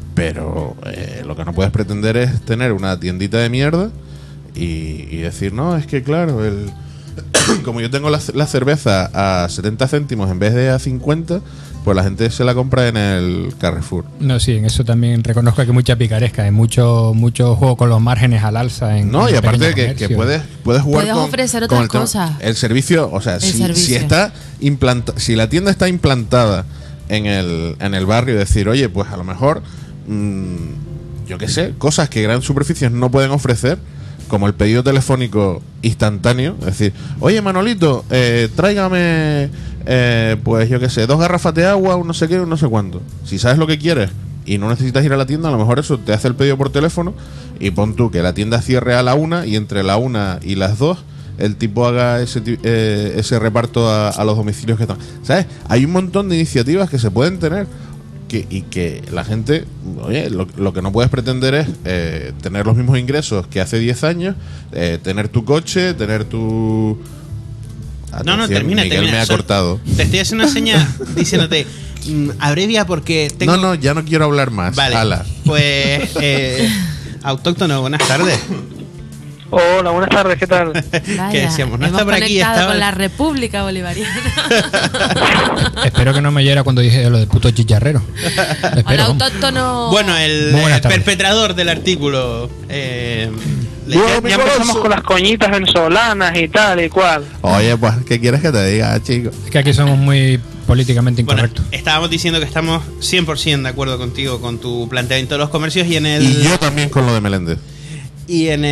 Pero eh, lo que no puedes pretender es tener una tiendita de mierda y, y decir, no, es que claro, el como yo tengo la, la cerveza a setenta céntimos en vez de a cincuenta, pues la gente se la compra en el Carrefour.
No, sí, en eso también reconozco que hay mucha picaresca, hay mucho, mucho juego con los márgenes al alza. En,
No,
en
y
el
aparte
pequeño
que, que
comercio.
puedes, puedes jugar
Puedes
con,
ofrecer
con
otras
el tema.
cosas.
El servicio, o sea,
El
si,
servicio.
si está implanta, si la tienda está implantada en el, en el barrio, decir, oye, pues a lo mejor, mmm, yo qué sé, cosas que grandes superficies no pueden ofrecer, como el pedido telefónico instantáneo, es decir, oye Manolito, eh, tráigame, eh, pues yo qué sé, dos garrafas de agua, un no sé qué, un no sé cuánto. Si sabes lo que quieres y no necesitas ir a la tienda, a lo mejor eso te hace el pedido por teléfono y pon tú que la tienda cierre a la una y entre la una y las dos el tipo haga ese, ti- eh, ese reparto a, a los domicilios que están. ¿Sabes? Hay un montón de iniciativas que se pueden tener que, y que la gente, oye, lo, lo que no puedes pretender es eh, tener los mismos ingresos que hace diez años, eh, tener tu coche, tener tu...
No, no,
Atención,
termina,
Miguel
termina.
me ha
Solo-
cortado.
Te estoy haciendo una señal diciéndote, mm, abrevia porque tengo...
No, no, ya no quiero hablar más.
Vale,
Ala.
pues, eh, autóctono, buenas tardes.
Hola, buenas tardes, ¿qué tal?
Vaya,
Que decíamos, no
hemos
está por aquí,
conectado
estaba-
con la República Bolivariana.
Espero que no me oyera cuando dije lo de puto chicharrero.
Hola,
Espero, vamos.
autóctono.
Bueno, el,
Muy buenas
el
tardes.
perpetrador del artículo. Eh, le-
Ya,
mi
ya empezamos
goloso.
con las coñitas venezolanas y tal y cual.
Oye, pues, ¿qué quieres que te diga, chico?
Es que aquí somos muy políticamente
bueno,
incorrectos.
estábamos diciendo que estamos cien por ciento de acuerdo contigo con tu planteamiento de los comercios y en el...
Y yo también con lo de Meléndez.
Y en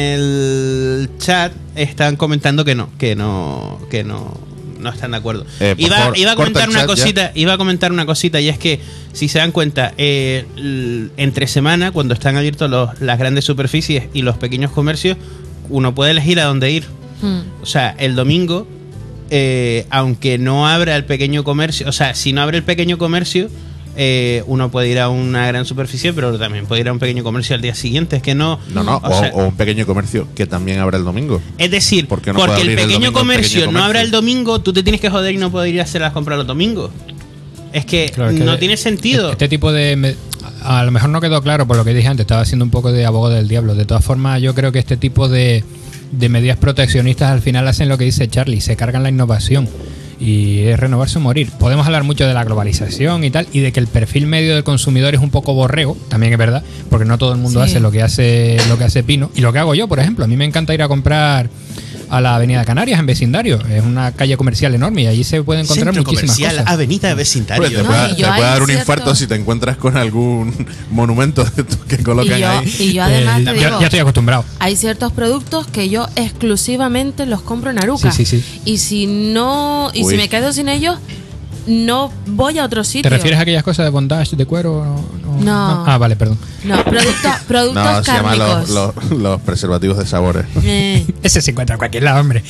el chat están comentando que no, que no, que no, no están de acuerdo.
Eh, por
iba,
favor,
iba a
corta
comentar
el
una
chat ya.
cosita, iba a comentar una cosita y es que si se dan cuenta, eh, l- entre semana cuando están abiertos los, las grandes superficies y los pequeños comercios, uno puede elegir a dónde ir.
Hmm.
O sea, el domingo, eh, aunque no abra el pequeño comercio, o sea, si no abre el pequeño comercio, eh, uno puede ir a una gran superficie, pero también puede ir a un pequeño comercio al día siguiente. Es que no.
No, no,
o
o,
sea,
o un pequeño comercio que también abra el domingo.
es decir,
¿Por qué no
porque
puede
el
abrir el
pequeño,
domingo el
comercio
pequeño
no abra
comercio?
el domingo, tú te tienes que joder y no poder ir a hacer las compras los domingos. Es que
Claro, es que
no tiene sentido.
Este tipo de... me- a lo mejor no quedó claro por lo que dije antes, estaba haciendo un poco de abogado del diablo. De todas formas, yo creo que este tipo de, de medidas proteccionistas al final hacen lo que dice Charlie, se cargan la innovación. Y es renovarse o morir. Podemos hablar mucho de la globalización y tal, y de que el perfil medio del consumidor es un poco borrego, también es verdad, porque no todo el mundo
Sí.
hace lo que hace lo que hace Pino. Y lo que hago yo, por ejemplo, a mí me encanta ir a comprar a la Avenida Canarias en vecindario. Es una calle comercial enorme y allí se puede encontrar
Centro
muchísimas
comercial,
cosas.
avenida de vecindario.
Pues te
No,
puede,
y
te
yo
puede
hay
dar un
cierto-
infarto si te encuentras con algún monumento de estos que colocan
Y yo,
ahí.
y yo además
Eh,
te
ya-
digo,
ya estoy acostumbrado.
hay ciertos productos que yo exclusivamente los compro en Aruca.
Sí, sí, sí.
Y si no, y
Uy.
si me quedo sin ellos, no voy a otro sitio.
¿Te refieres a aquellas cosas de bondage, de cuero? No. no-
No.
Ah, vale, perdón.
No, productos, productos
No, se llaman
cárnicos.
los, los, los preservativos de sabores.
Eh,
Ese se encuentra en cualquier lado, hombre.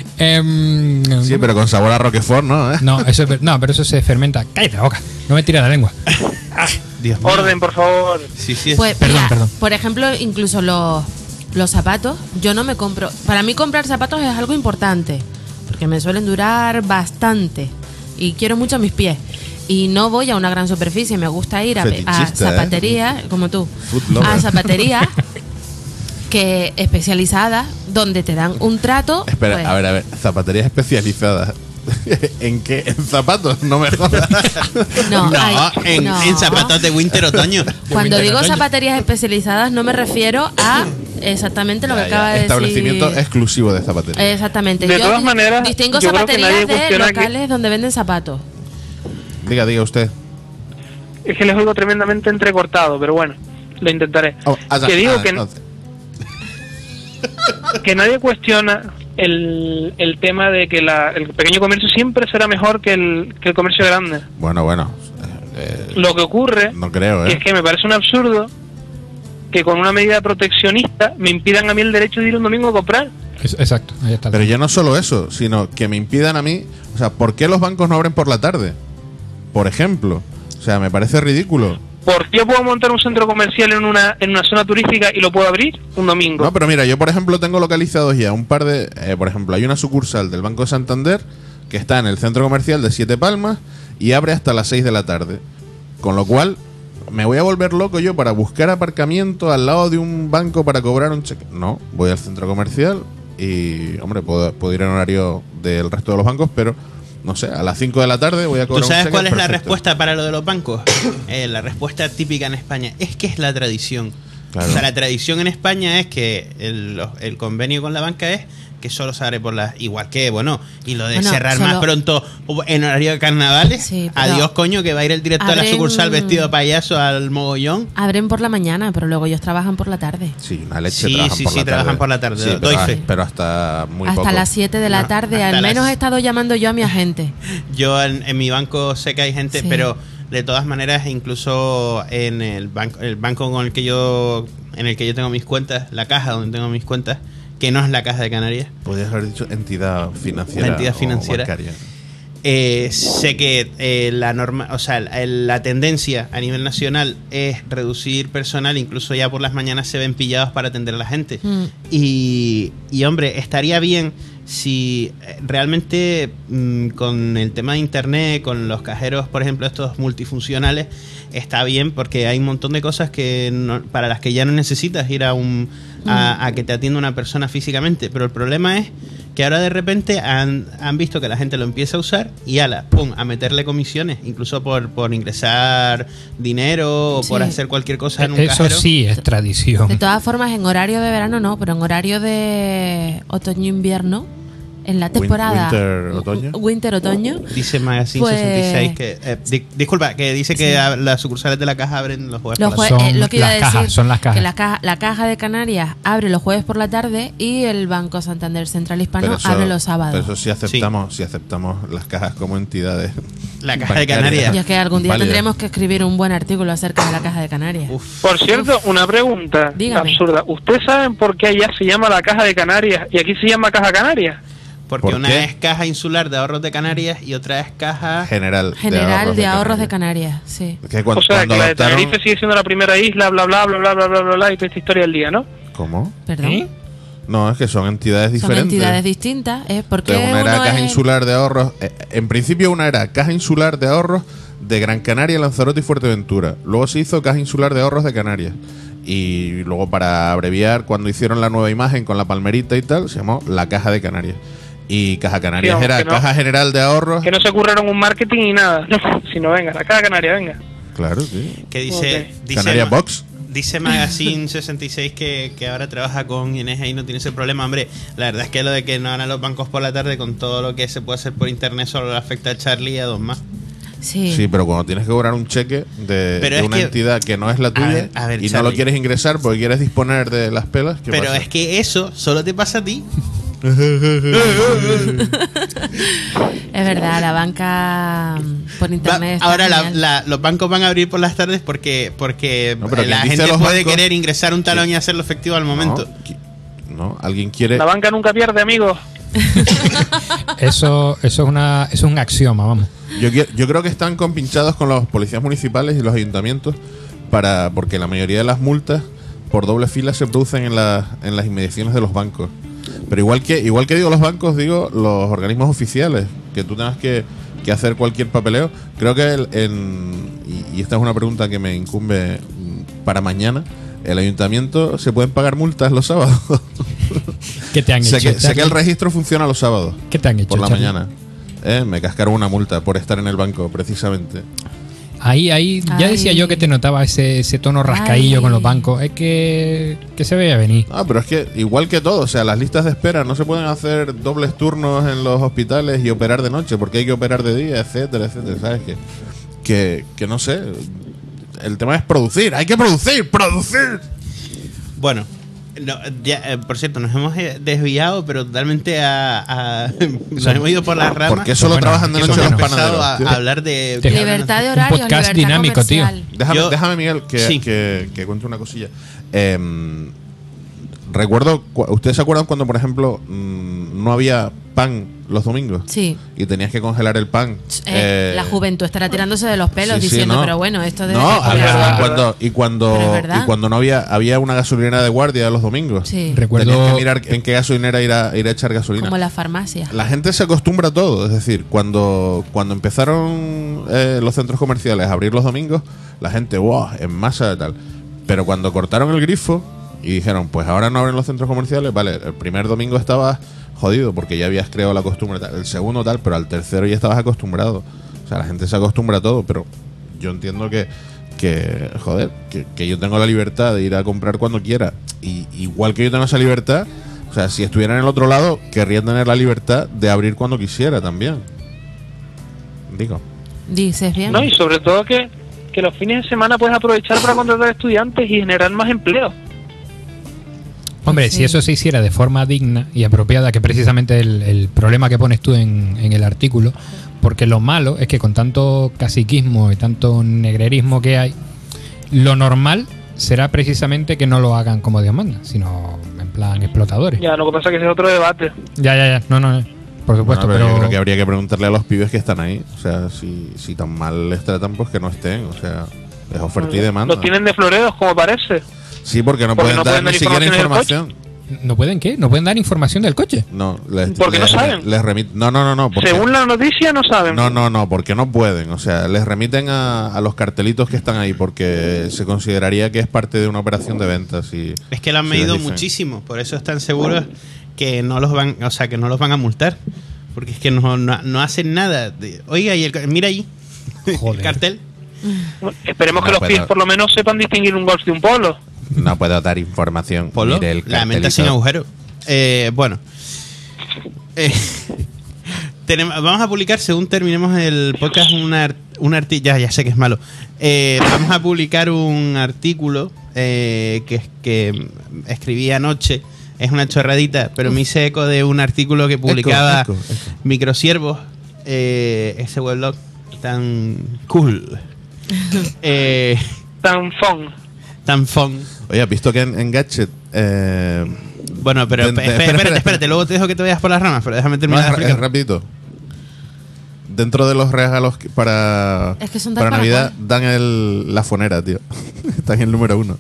Em,
Sí, pero con sabor a Roquefort, ¿no? ¿Eh?
No, eso es ver- no, pero eso se fermenta. Cállate la boca, no me tira la lengua.
Dios mío.
Orden, por favor.
Sí, sí.
pues,
Perdón,
mira,
perdón.
por ejemplo, incluso los, los zapatos, yo no me compro. Para mí comprar zapatos es algo importante, porque me suelen durar bastante y quiero mucho mis pies. Y no voy a una gran superficie, me gusta ir a, a
Fetichista, ¿eh?
zapatería, como tú,
Foot lover.
a zapatería que especializada, donde te dan un trato.
Espera,
pues,
a ver, a ver. Zapaterías especializadas. ¿En qué? ¿En zapatos? No me jodas.
No,
No,
hay-
en,
no.
en zapatos de winter otoño.
Cuando
Winter
digo
otoño.
zapaterías especializadas no me refiero a exactamente lo que
Ya, ya.
acaba de
Establecimiento
decir.
exclusivo de zapatería.
Exactamente.
De
Yo
todas
di-
maneras,
distingo
yo creo que
zapaterías
nadie
de
cuestiona que-
locales donde venden zapatos.
Diga, diga usted.
Es que les oigo tremendamente entrecortado, pero bueno, lo intentaré.
Oh, ah,
que
ah,
digo
ah,
que,
entonces.
que nadie cuestiona el, el tema de que la, el pequeño comercio siempre será mejor que el, que el comercio grande.
Bueno, bueno. eh,
Lo que ocurre
no creo,
es
¿eh?
que me parece un absurdo que con una medida proteccionista me impidan a mí el derecho de ir un domingo a comprar.
Es- exacto, ahí está.
Pero ya no solo eso, sino que me impidan a mí. O sea, ¿por qué los bancos no abren por la tarde? Por ejemplo. O sea, me parece ridículo.
¿Por qué yo puedo montar un centro comercial en una en una zona turística y lo puedo abrir un domingo?
No, pero mira, yo por ejemplo tengo localizados ya un par de... eh, por ejemplo, hay una sucursal del Banco de Santander que está en el centro comercial de Siete Palmas y abre hasta las seis de la tarde. Con lo cual, me voy a volver loco yo para buscar aparcamiento al lado de un banco para cobrar un cheque. No, voy al centro comercial y, hombre, puedo, puedo ir en horario del resto de los bancos, pero... No sé, a las cinco de la tarde voy a cobrar
¿Tú
un
sabes
cheque,
cuál es la
perfecto.
respuesta para lo de los bancos? Eh, la respuesta típica en España es que es la tradición.
Claro.
O sea, la tradición en España es que el, los- el convenio con la banca es que solo se abre por las... Igual que, bueno, y lo de
Bueno,
cerrar
solo-
más pronto en horario de carnavales.
Sí, pero
Adiós, coño, que va a ir el director de la
abren-
sucursal vestido de payaso al mogollón.
Abren por la mañana, pero luego ellos trabajan por la tarde.
Sí, una leche
Sí,
trabajan
sí,
por
sí,
la tarde.
trabajan por la tarde,
Sí,
doy
pero,
fe.
pero hasta muy
Hasta
poco.
las siete de la
No,
tarde,
hasta
al menos
las-
he estado llamando yo a mi agente.
Yo en, en mi banco sé que hay gente,
Sí.
pero de todas maneras, incluso en el banco, el banco con el que yo, en el que yo tengo mis cuentas, la caja donde tengo mis cuentas, que no es la caja de Canarias,
Podrías haber dicho entidad financiera.
La entidad
o
financiera.
bancaria.
Eh, sé que eh, la norma, o sea, la, la tendencia a nivel nacional es reducir personal, incluso ya por las mañanas se ven pillados para atender a la gente.
Mm.
Y, y hombre, estaría bien si realmente mmm, con el tema de internet, con los cajeros, por ejemplo, estos multifuncionales, está bien porque hay un montón de cosas que no, para las que ya no necesitas ir a un a, a que te atienda una persona físicamente, pero el problema es que ahora de repente han, han visto que la gente lo empieza a usar y ala, pum, a meterle comisiones, incluso por, por ingresar dinero o
Sí.
por hacer cualquier cosa en un
Eso
cajero.
sí es tradición.
De todas formas, en horario de verano no, pero en horario de otoño-invierno, en la
Win-
temporada
winter, otoño.
winter-otoño,
Dice Magazine
Pues-
sesenta y seis que... eh, di- disculpa, que dice que
Sí.
a- las sucursales de la caja abren los jueves
los
por la
jue-
Son
eh, lo que iba a
las
decir,
cajas, son las cajas.
que la caja, la caja de Canarias abre los jueves por la tarde y el Banco Santander Central Hispano
Pero eso-
abre los sábados.
Pero eso sí aceptamos, sí aceptamos las cajas como entidades.
La caja de
bancarias.
Canarias.
Y es que algún día
Válidas.
tendremos que escribir un buen artículo acerca de la caja de Canarias.
Uf,
Por cierto, una pregunta
Dígame.
absurda. ¿Ustedes saben por qué allá se llama la Caja de Canarias y aquí se llama Caja Canarias?
porque
¿Por
una
qué?
es caja insular de ahorros de Canarias y otra es caja...
General.
General de ahorros de
Canarias.
Canarias, sí.
Que cuando,
O sea,
cuando
que la de
adoptaron-
Tenerife sigue siendo la primera isla, bla, bla, bla, bla, bla, bla, bla, bla, y toda esta historia del día, ¿no?
¿Cómo?
Perdón.
¿Eh?
No, es que son entidades
Son
diferentes.
entidades distintas. ¿eh? Porque
Entonces, una era
uno
Caja
es-
Insular de Ahorros. eh, En principio, una era Caja Insular de Ahorros de Gran Canaria, Lanzarote y Fuerteventura. Luego se hizo Caja Insular de Ahorros de Canarias. Y luego, para abreviar, cuando hicieron la nueva imagen con la palmerita y tal, se llamó la Caja de Canarias. Y Caja Canarias
Sí, vamos,
era
que no-
Caja General de Ahorros.
Que no se ocurrieron un marketing ni nada. No, sino venga, la Caja Canaria, venga.
Claro, sí.
Que dice...
Ok.
dice
Canarias
Ma-
Box.
Dice Magazine sesenta y seis que, que ahora trabaja con Inés y no tiene ese problema. Hombre, la verdad es que lo de que no van a los bancos por la tarde con todo lo que se puede hacer por internet solo le afecta a Charlie y a dos más.
Sí.
Sí, pero cuando tienes que cobrar un cheque de,
Pero
de
es
una
que-
entidad que no es la tuya
ver, a ver,
y no
Charlie.
lo quieres ingresar porque quieres disponer de las pelas, ¿qué
Pero
pasa?
es que eso solo te pasa a ti.
Es verdad, la banca mm, por
Va-
internet. está
ahora la-
genial.
la- los bancos van a abrir por las tardes porque porque
No, pero
la
quien dice
gente
los
puede
bancos-
querer ingresar un talón
Sí.
y hacerlo efectivo al momento.
No, qui- no, alguien quiere...
La banca nunca pierde, amigos.
Eso, eso es una, eso es un axioma, vamos.
Yo, qui- yo creo que están compinchados con los policías municipales y los ayuntamientos para porque la mayoría de las multas por doble fila se producen en, la- en las inmediaciones de los bancos. Pero igual que igual que digo los bancos, digo los organismos oficiales, que tú tengas que, que hacer cualquier papeleo. Creo que el- en, y, y esta es una pregunta que me incumbe mm, para mañana, el ayuntamiento se pueden pagar multas los sábados.
¿Qué te han
sé,
hecho?
que, sé que el
Charlie?
registro funciona los sábados.
¿Qué te han hecho?
Por la
Charlie?
mañana. Eh, me cascaron una multa por estar en el banco, precisamente.
Ahí, ahí, ya
Ay.
decía yo que te notaba ese, ese tono rascaillo
Ay.
con los bancos. Es que, que se veía venir.
Ah, pero es que igual que todo, o sea, las listas de espera no se pueden hacer dobles turnos en los hospitales y operar de noche, porque hay que operar de día, etcétera, etcétera. ¿Sabes qué? Que, que no sé. El tema es producir, hay que producir, producir.
Bueno, no, ya, eh, por cierto, nos hemos eh, desviado, pero totalmente a, a- nos hemos ido por las ramas.
Porque solo
Bueno,
trabajan de
eso
noche
hemos
los
bueno.
empezado
panaderos.
a,
tío.
a hablar de
Te-
Libertad de
Un
horarios,
podcast
libertad
dinámico, tío.
comercial.
Déjame,
Yo-
déjame Miguel, que,
Sí.
que, que cuente una cosilla. Em, recuerdo, cu- ¿ustedes se acuerdan cuando, por ejemplo, mm, no había pan los domingos?
Sí.
Y tenías que congelar el pan.
Eh,
Eh,
la juventud estará tirándose de los pelos
sí, sí,
diciendo,
no.
pero bueno, esto debe
No,
ser
a
por
ver,
la-
y cuando, y cuando,
Pero es verdad.
y cuando no había, había una gasolinera de guardia los domingos.
Sí,
Recuerdo.
Tenías que mirar en qué gasolinera ir a, ir a echar gasolina.
como la farmacia.
La gente se acostumbra a todo, es decir, cuando, cuando empezaron eh, los centros comerciales a abrir los domingos, la gente, wow, en masa y tal. Pero cuando cortaron el grifo y dijeron, pues ahora no abren los centros comerciales, vale, el primer domingo estabas jodido porque ya habías creado la costumbre, tal, el segundo tal, pero al tercero ya estabas acostumbrado. O sea, la gente se acostumbra a todo, pero yo entiendo que, que joder, que, que yo tengo la libertad de ir a comprar cuando quiera. Y igual que yo tengo esa libertad, o sea, si estuviera en el otro lado, querría tener la libertad de abrir cuando quisiera también. Digo.
Dices bien.
No, y sobre todo que, que los fines de semana puedes aprovechar para contratar estudiantes y generar más empleo.
Hombre,
Sí.
si eso se hiciera de forma digna y apropiada, que precisamente el, el problema que pones tú en, en el artículo, porque lo malo es que con tanto caciquismo y tanto negrerismo que hay, lo normal será precisamente que no lo hagan como Dios manda, sino en plan explotadores.
Ya, lo que pasa es que ese es otro debate.
Ya, ya, ya. No, no. por supuesto,
Bueno, pero,
pero
yo creo que habría que preguntarle a los pibes que están ahí. O sea, si, si tan mal les tratan, pues que no estén. O sea, es oferta y demanda.
Los tienen de floreos, como parece.
Sí, porque no
Porque
pueden
no
dar
pueden dar
ni siquiera
información
información.
¿no pueden qué? ¿No pueden dar información del coche?
No, les,
Porque no
les-
saben.
Les remit- no, no, no, no. porque-
Según la noticia, no saben.
No, no, no, porque no pueden. O sea, les remiten a, a los cartelitos que están ahí porque se consideraría que es parte de una operación de ventas. Y
Es que lo han
si les
medido
dicen-
muchísimo, por eso están seguros que no los van, o sea, que no los van a multar, porque es que no, no, no hacen nada. De, Oiga, y el, ca- mira allí el
Joder.
Bueno,
cartel.
esperemos
No,
que los
pero-
pies por lo menos sepan distinguir un golf de un polo.
No puedo dar información.
Polo,
Mire el
la menta
cartelito.
sin agujero. Eh, bueno, Eh, tenemos, vamos a publicar, según terminemos el podcast, un, ar- un artículo. Ya, ya sé que es malo. Eh, vamos a publicar un artículo eh, que, que escribí anoche. Es una chorradita, pero me hice eco de un artículo que publicaba
Eco, eco, eco.
Microsiervos, eh, ese weblog tan cool, eh,
Tan fun.
tan fun.
Oye, ¿has visto que en, en Gadget... Eh,
Bueno, pero
Ven-
esp-
espera,
espérate,
espera,
espérate,
espera.
luego te dejo que te vayas por las ramas, pero déjame
no,
terminar
es,
de
ra- es
explicar.
rapidito. Dentro de los regalos que- para,
Es que son
para
tal para
Navidad
cual.
dan el, la fonera, tío. Está en el número uno.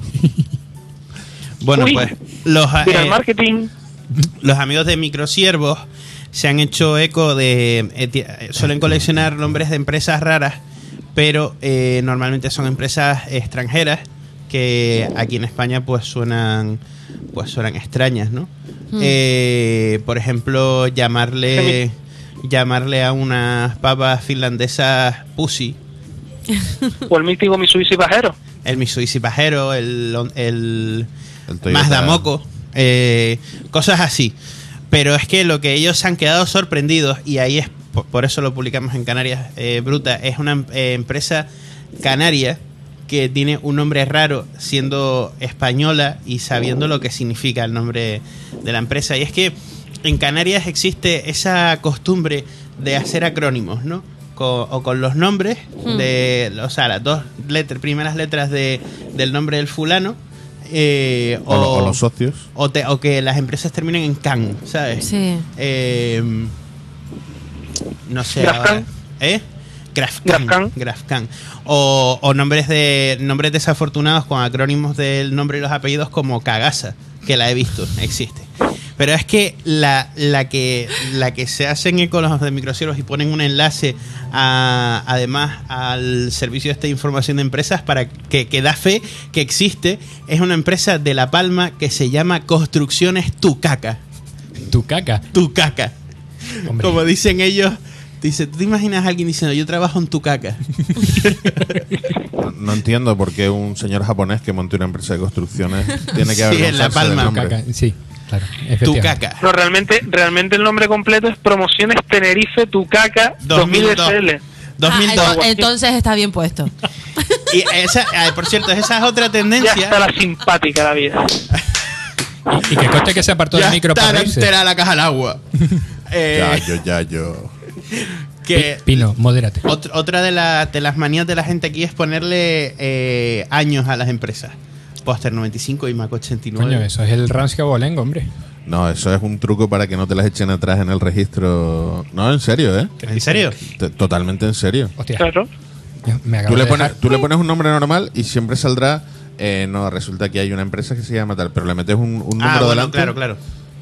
Bueno,
Uy.
pues los,
Mira, el
eh,
marketing.
los amigos de Microsiervos se han hecho eco de... eh, ti- eh, suelen coleccionar nombres de empresas raras, pero eh, normalmente son empresas extranjeras que aquí en España pues suenan pues suenan extrañas, ¿no?
Hmm.
Eh, por ejemplo, llamarle llamarle a unas papas finlandesas Pussy,
O el mítico Mitsubishi Pajero.
el Mitsubishi Pajero, el, el,
El Toyota.
Mazda Moco, eh, cosas así. Pero es que lo que ellos se han quedado sorprendidos, y ahí es por, por eso lo publicamos en Canarias eh, Bruta, es una em- eh, empresa canaria que tiene un nombre raro siendo española y sabiendo lo que significa el nombre de la empresa. Y es que en Canarias existe esa costumbre de hacer acrónimos, ¿no? Co- o con los nombres
Hmm.
de, o sea, las dos letras, primeras letras de, del nombre del fulano. eh,
O, lo- o los socios.
o, te- o que las empresas terminen en can, ¿sabes?
Sí.
Eh, no sé.
Grafcan.
ahora. ¿Eh? Grafcan.
Grafcan.
Grafcan. O, o nombres de nombres desafortunados con acrónimos del nombre y los apellidos como Cagasa, que la he visto, existe. Pero es que la, la que la que se hacen eco los de Microsiervos y ponen un enlace a, además al servicio este de información de empresas para que, que da fe que existe, es una empresa de La Palma que se llama Construcciones Tucaca.
Tu caca.
Tucaca.
Hombre.
Como dicen ellos, dice, ¿tú te imaginas a alguien diciendo yo trabajo en Tucaca?
No, no entiendo por qué un señor japonés que monte una empresa de construcciones tiene que
Sí,
avergonzarse
en La Palma.
del
Tu
nombre.
caca. Sí, claro. efectivamente.
Tucaca.
No, realmente, realmente el nombre completo es Promociones Tenerife Tucaca dos mil
dos mil dos.
S L.
dos mil
Ah,
dos.
ento- entonces está bien puesto.
Y esa, ah, por cierto, esa es otra
Ya
tendencia.
está la simpática la vida.
Y, y que conste que se apartó
Ya
del micro
está
para reírse.
entera la caja al agua. Eh,
Ya, yo, ya, yo.
que
Pi- Pino, modérate.
ot- otra de, la- de las manías de la gente aquí es ponerle eh, años a las empresas. Póster noventa y cinco y Mac ochenta y nueve.
Coño, eso es el rancio abolengo, hombre.
No, eso es un truco para que no te las echen atrás en el registro. No, en serio, ¿eh?
¿En serio?
T- Totalmente en serio.
Hostia,
Claro.
yo me acabo
Tú le,
de
pones,
dejar-
tú le pones un nombre normal y siempre saldrá. Eh, no, resulta que hay una empresa que se llama tal, pero le metes un, un número
Ah, bueno,
delante.
claro, claro.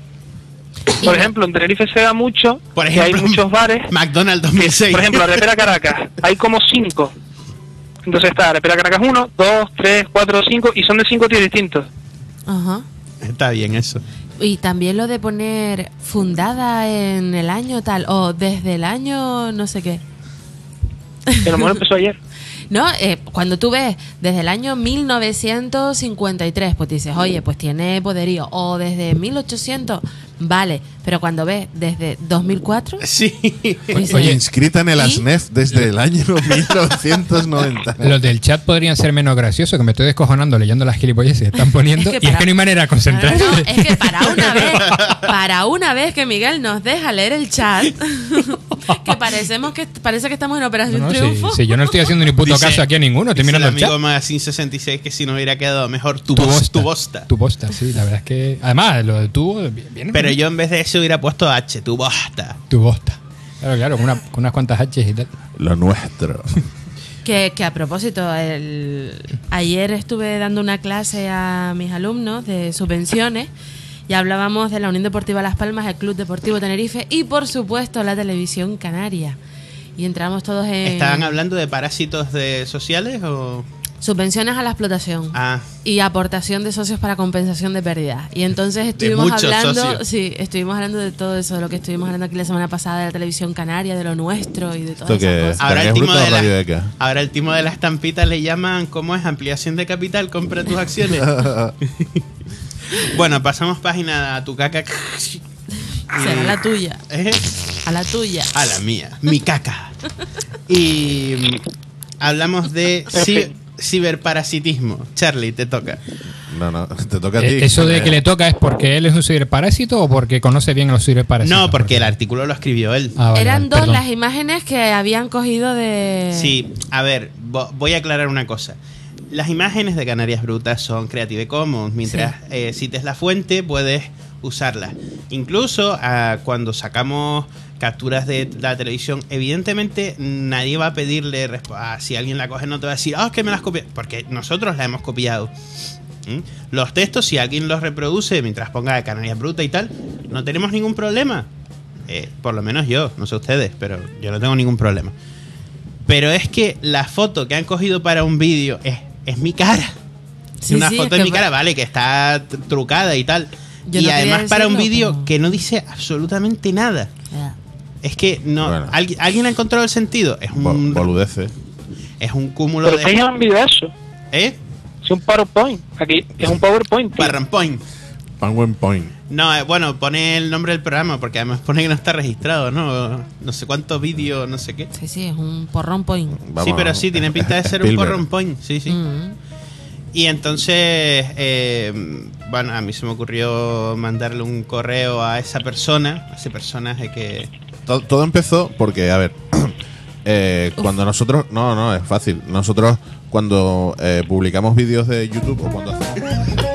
Por ejemplo, en Tenerife se da mucho
Por
que hay
ejemplo,
muchos bares.
McDonald's dos mil seis.
Por ejemplo, la Repera Caracas, hay como cinco. Entonces está Repera Caracas uno, dos, tres, cuatro, cinco y son de cinco tíos distintos.
Ajá.
Está bien eso.
Y también lo de poner fundada en el año tal o desde el año no sé qué.
Que a lo mejor empezó ayer.
No, eh, cuando tú ves desde el año mil novecientos cincuenta y tres, pues dices, oye, pues tiene poderío. O desde mil ochocientos, vale. Pero cuando ves desde dos mil cuatro,
Sí.
dices,
Oye, inscrita en el
¿Y?
ASNEF desde el año mil novecientos noventa.
Los del chat podrían ser menos graciosos, que me estoy descojonando leyendo las gilipolleces que están poniendo.
Es que
y es
para-
que no hay manera de concentrarse.
No, no, es que para una vez, para una vez que Miguel nos deja leer el chat, que parecemos que parece que estamos en Operación
No, no,
Triunfo.
si, si yo no estoy haciendo ni puto
Dice-
caso aquí a ninguno, estoy
dice
mirando
el
el chat.
amigo Magazine sesenta y seis que si no hubiera quedado mejor tu,
Tu
bos-
bosta.
tu bosta.
Tu bosta, sí, la verdad es que. Además, lo de tu viene.
Pero yo en vez de se hubiera puesto H, tu bosta.
Tu bosta. Claro, claro, con, una- con unas cuantas H's y tal.
Lo nuestro.
Que, que a propósito, el, ayer estuve dando una clase a mis alumnos de subvenciones y hablábamos de la Unión Deportiva Las Palmas, el Club Deportivo Tenerife y, por supuesto, la Televisión Canaria. Y entramos todos en
¿Estaban hablando de parásitos de sociales o...?
subvenciones a la explotación
Ah,
y aportación de socios para compensación de pérdidas. Y entonces estuvimos
muchos
hablando,
socios.
sí, estuvimos hablando de todo eso, de lo que estuvimos hablando aquí la semana pasada, de la Televisión Canaria, de lo nuestro y de todas
¿Esto qué
esas
es?
cosas.
ahora el,
¿Canarias
timo
Bruta
de
o
la,
Radio Eca?
ahora el timo de la estampita le llaman, ¿cómo es? Ampliación de capital, compra tus acciones. Bueno, pasamos página a tu caca.
Será la tuya,
¿Eh?
a la tuya.
A la mía, mi caca. Y mm, hablamos de ci- ciberparasitismo. Charlie, te toca.
No, no, te toca a ti.
Eh, ¿Eso de que le toca es porque él es un ciberparásito o porque conoce bien a los ciberparásitos?
No, porque el artículo lo escribió él.
Ah, vale,
Eran
vale,
dos
perdón.
las imágenes que habían cogido de...
Sí, a ver, vo- voy a aclarar una cosa. Las imágenes de Canarias Brutas son Creative Commons. Mientras eh, cites la fuente, puedes usarlas. Incluso ah, cuando sacamos capturas de la televisión, evidentemente nadie va a pedirle resp- ah, si alguien la coge no te va a decir, ah, es que me las copié, porque nosotros la hemos copiado. ¿Mm? Los textos, si alguien los reproduce mientras ponga de Canarias Bruta y tal, no tenemos ningún problema. Eh, por lo menos yo, no sé ustedes, pero yo no tengo ningún problema. Pero es que la foto que han cogido para un vídeo es, es mi cara.
Sí,
Una
sí,
foto
es
de
que
mi
fue-
cara, vale, que está t- trucada y tal.
Yo
y
no quería
además para un
decirlo,
vídeo
pero-
que no dice absolutamente nada.
Ya.
Es que no.
Bueno.
¿alguien, ¿alguien ha encontrado el sentido? Es
Bo-
un,
Boludeces.
es un cúmulo
¿Pero ustedes
de.
llaman vídeo eso?
¿Eh?
Es un PowerPoint. Aquí es un PowerPoint. tío.
PowerPoint.
Penguin Point.
No, eh, bueno, pone el nombre del programa porque además pone que no está registrado, ¿no? No sé cuántos vídeos, no sé qué.
Sí, sí, es un porrón point.
Vamos,
sí, pero sí, tiene pinta de ser un
Spielberg.
porrón point. Sí, sí.
Mm.
Y entonces, eh, bueno, a mí se me ocurrió mandarle un correo a esa persona, a ese personaje que...
Todo, todo empezó porque, a ver, eh, cuando nosotros... No, no, es fácil. Nosotros cuando eh, publicamos vídeos de YouTube o cuando hacemos...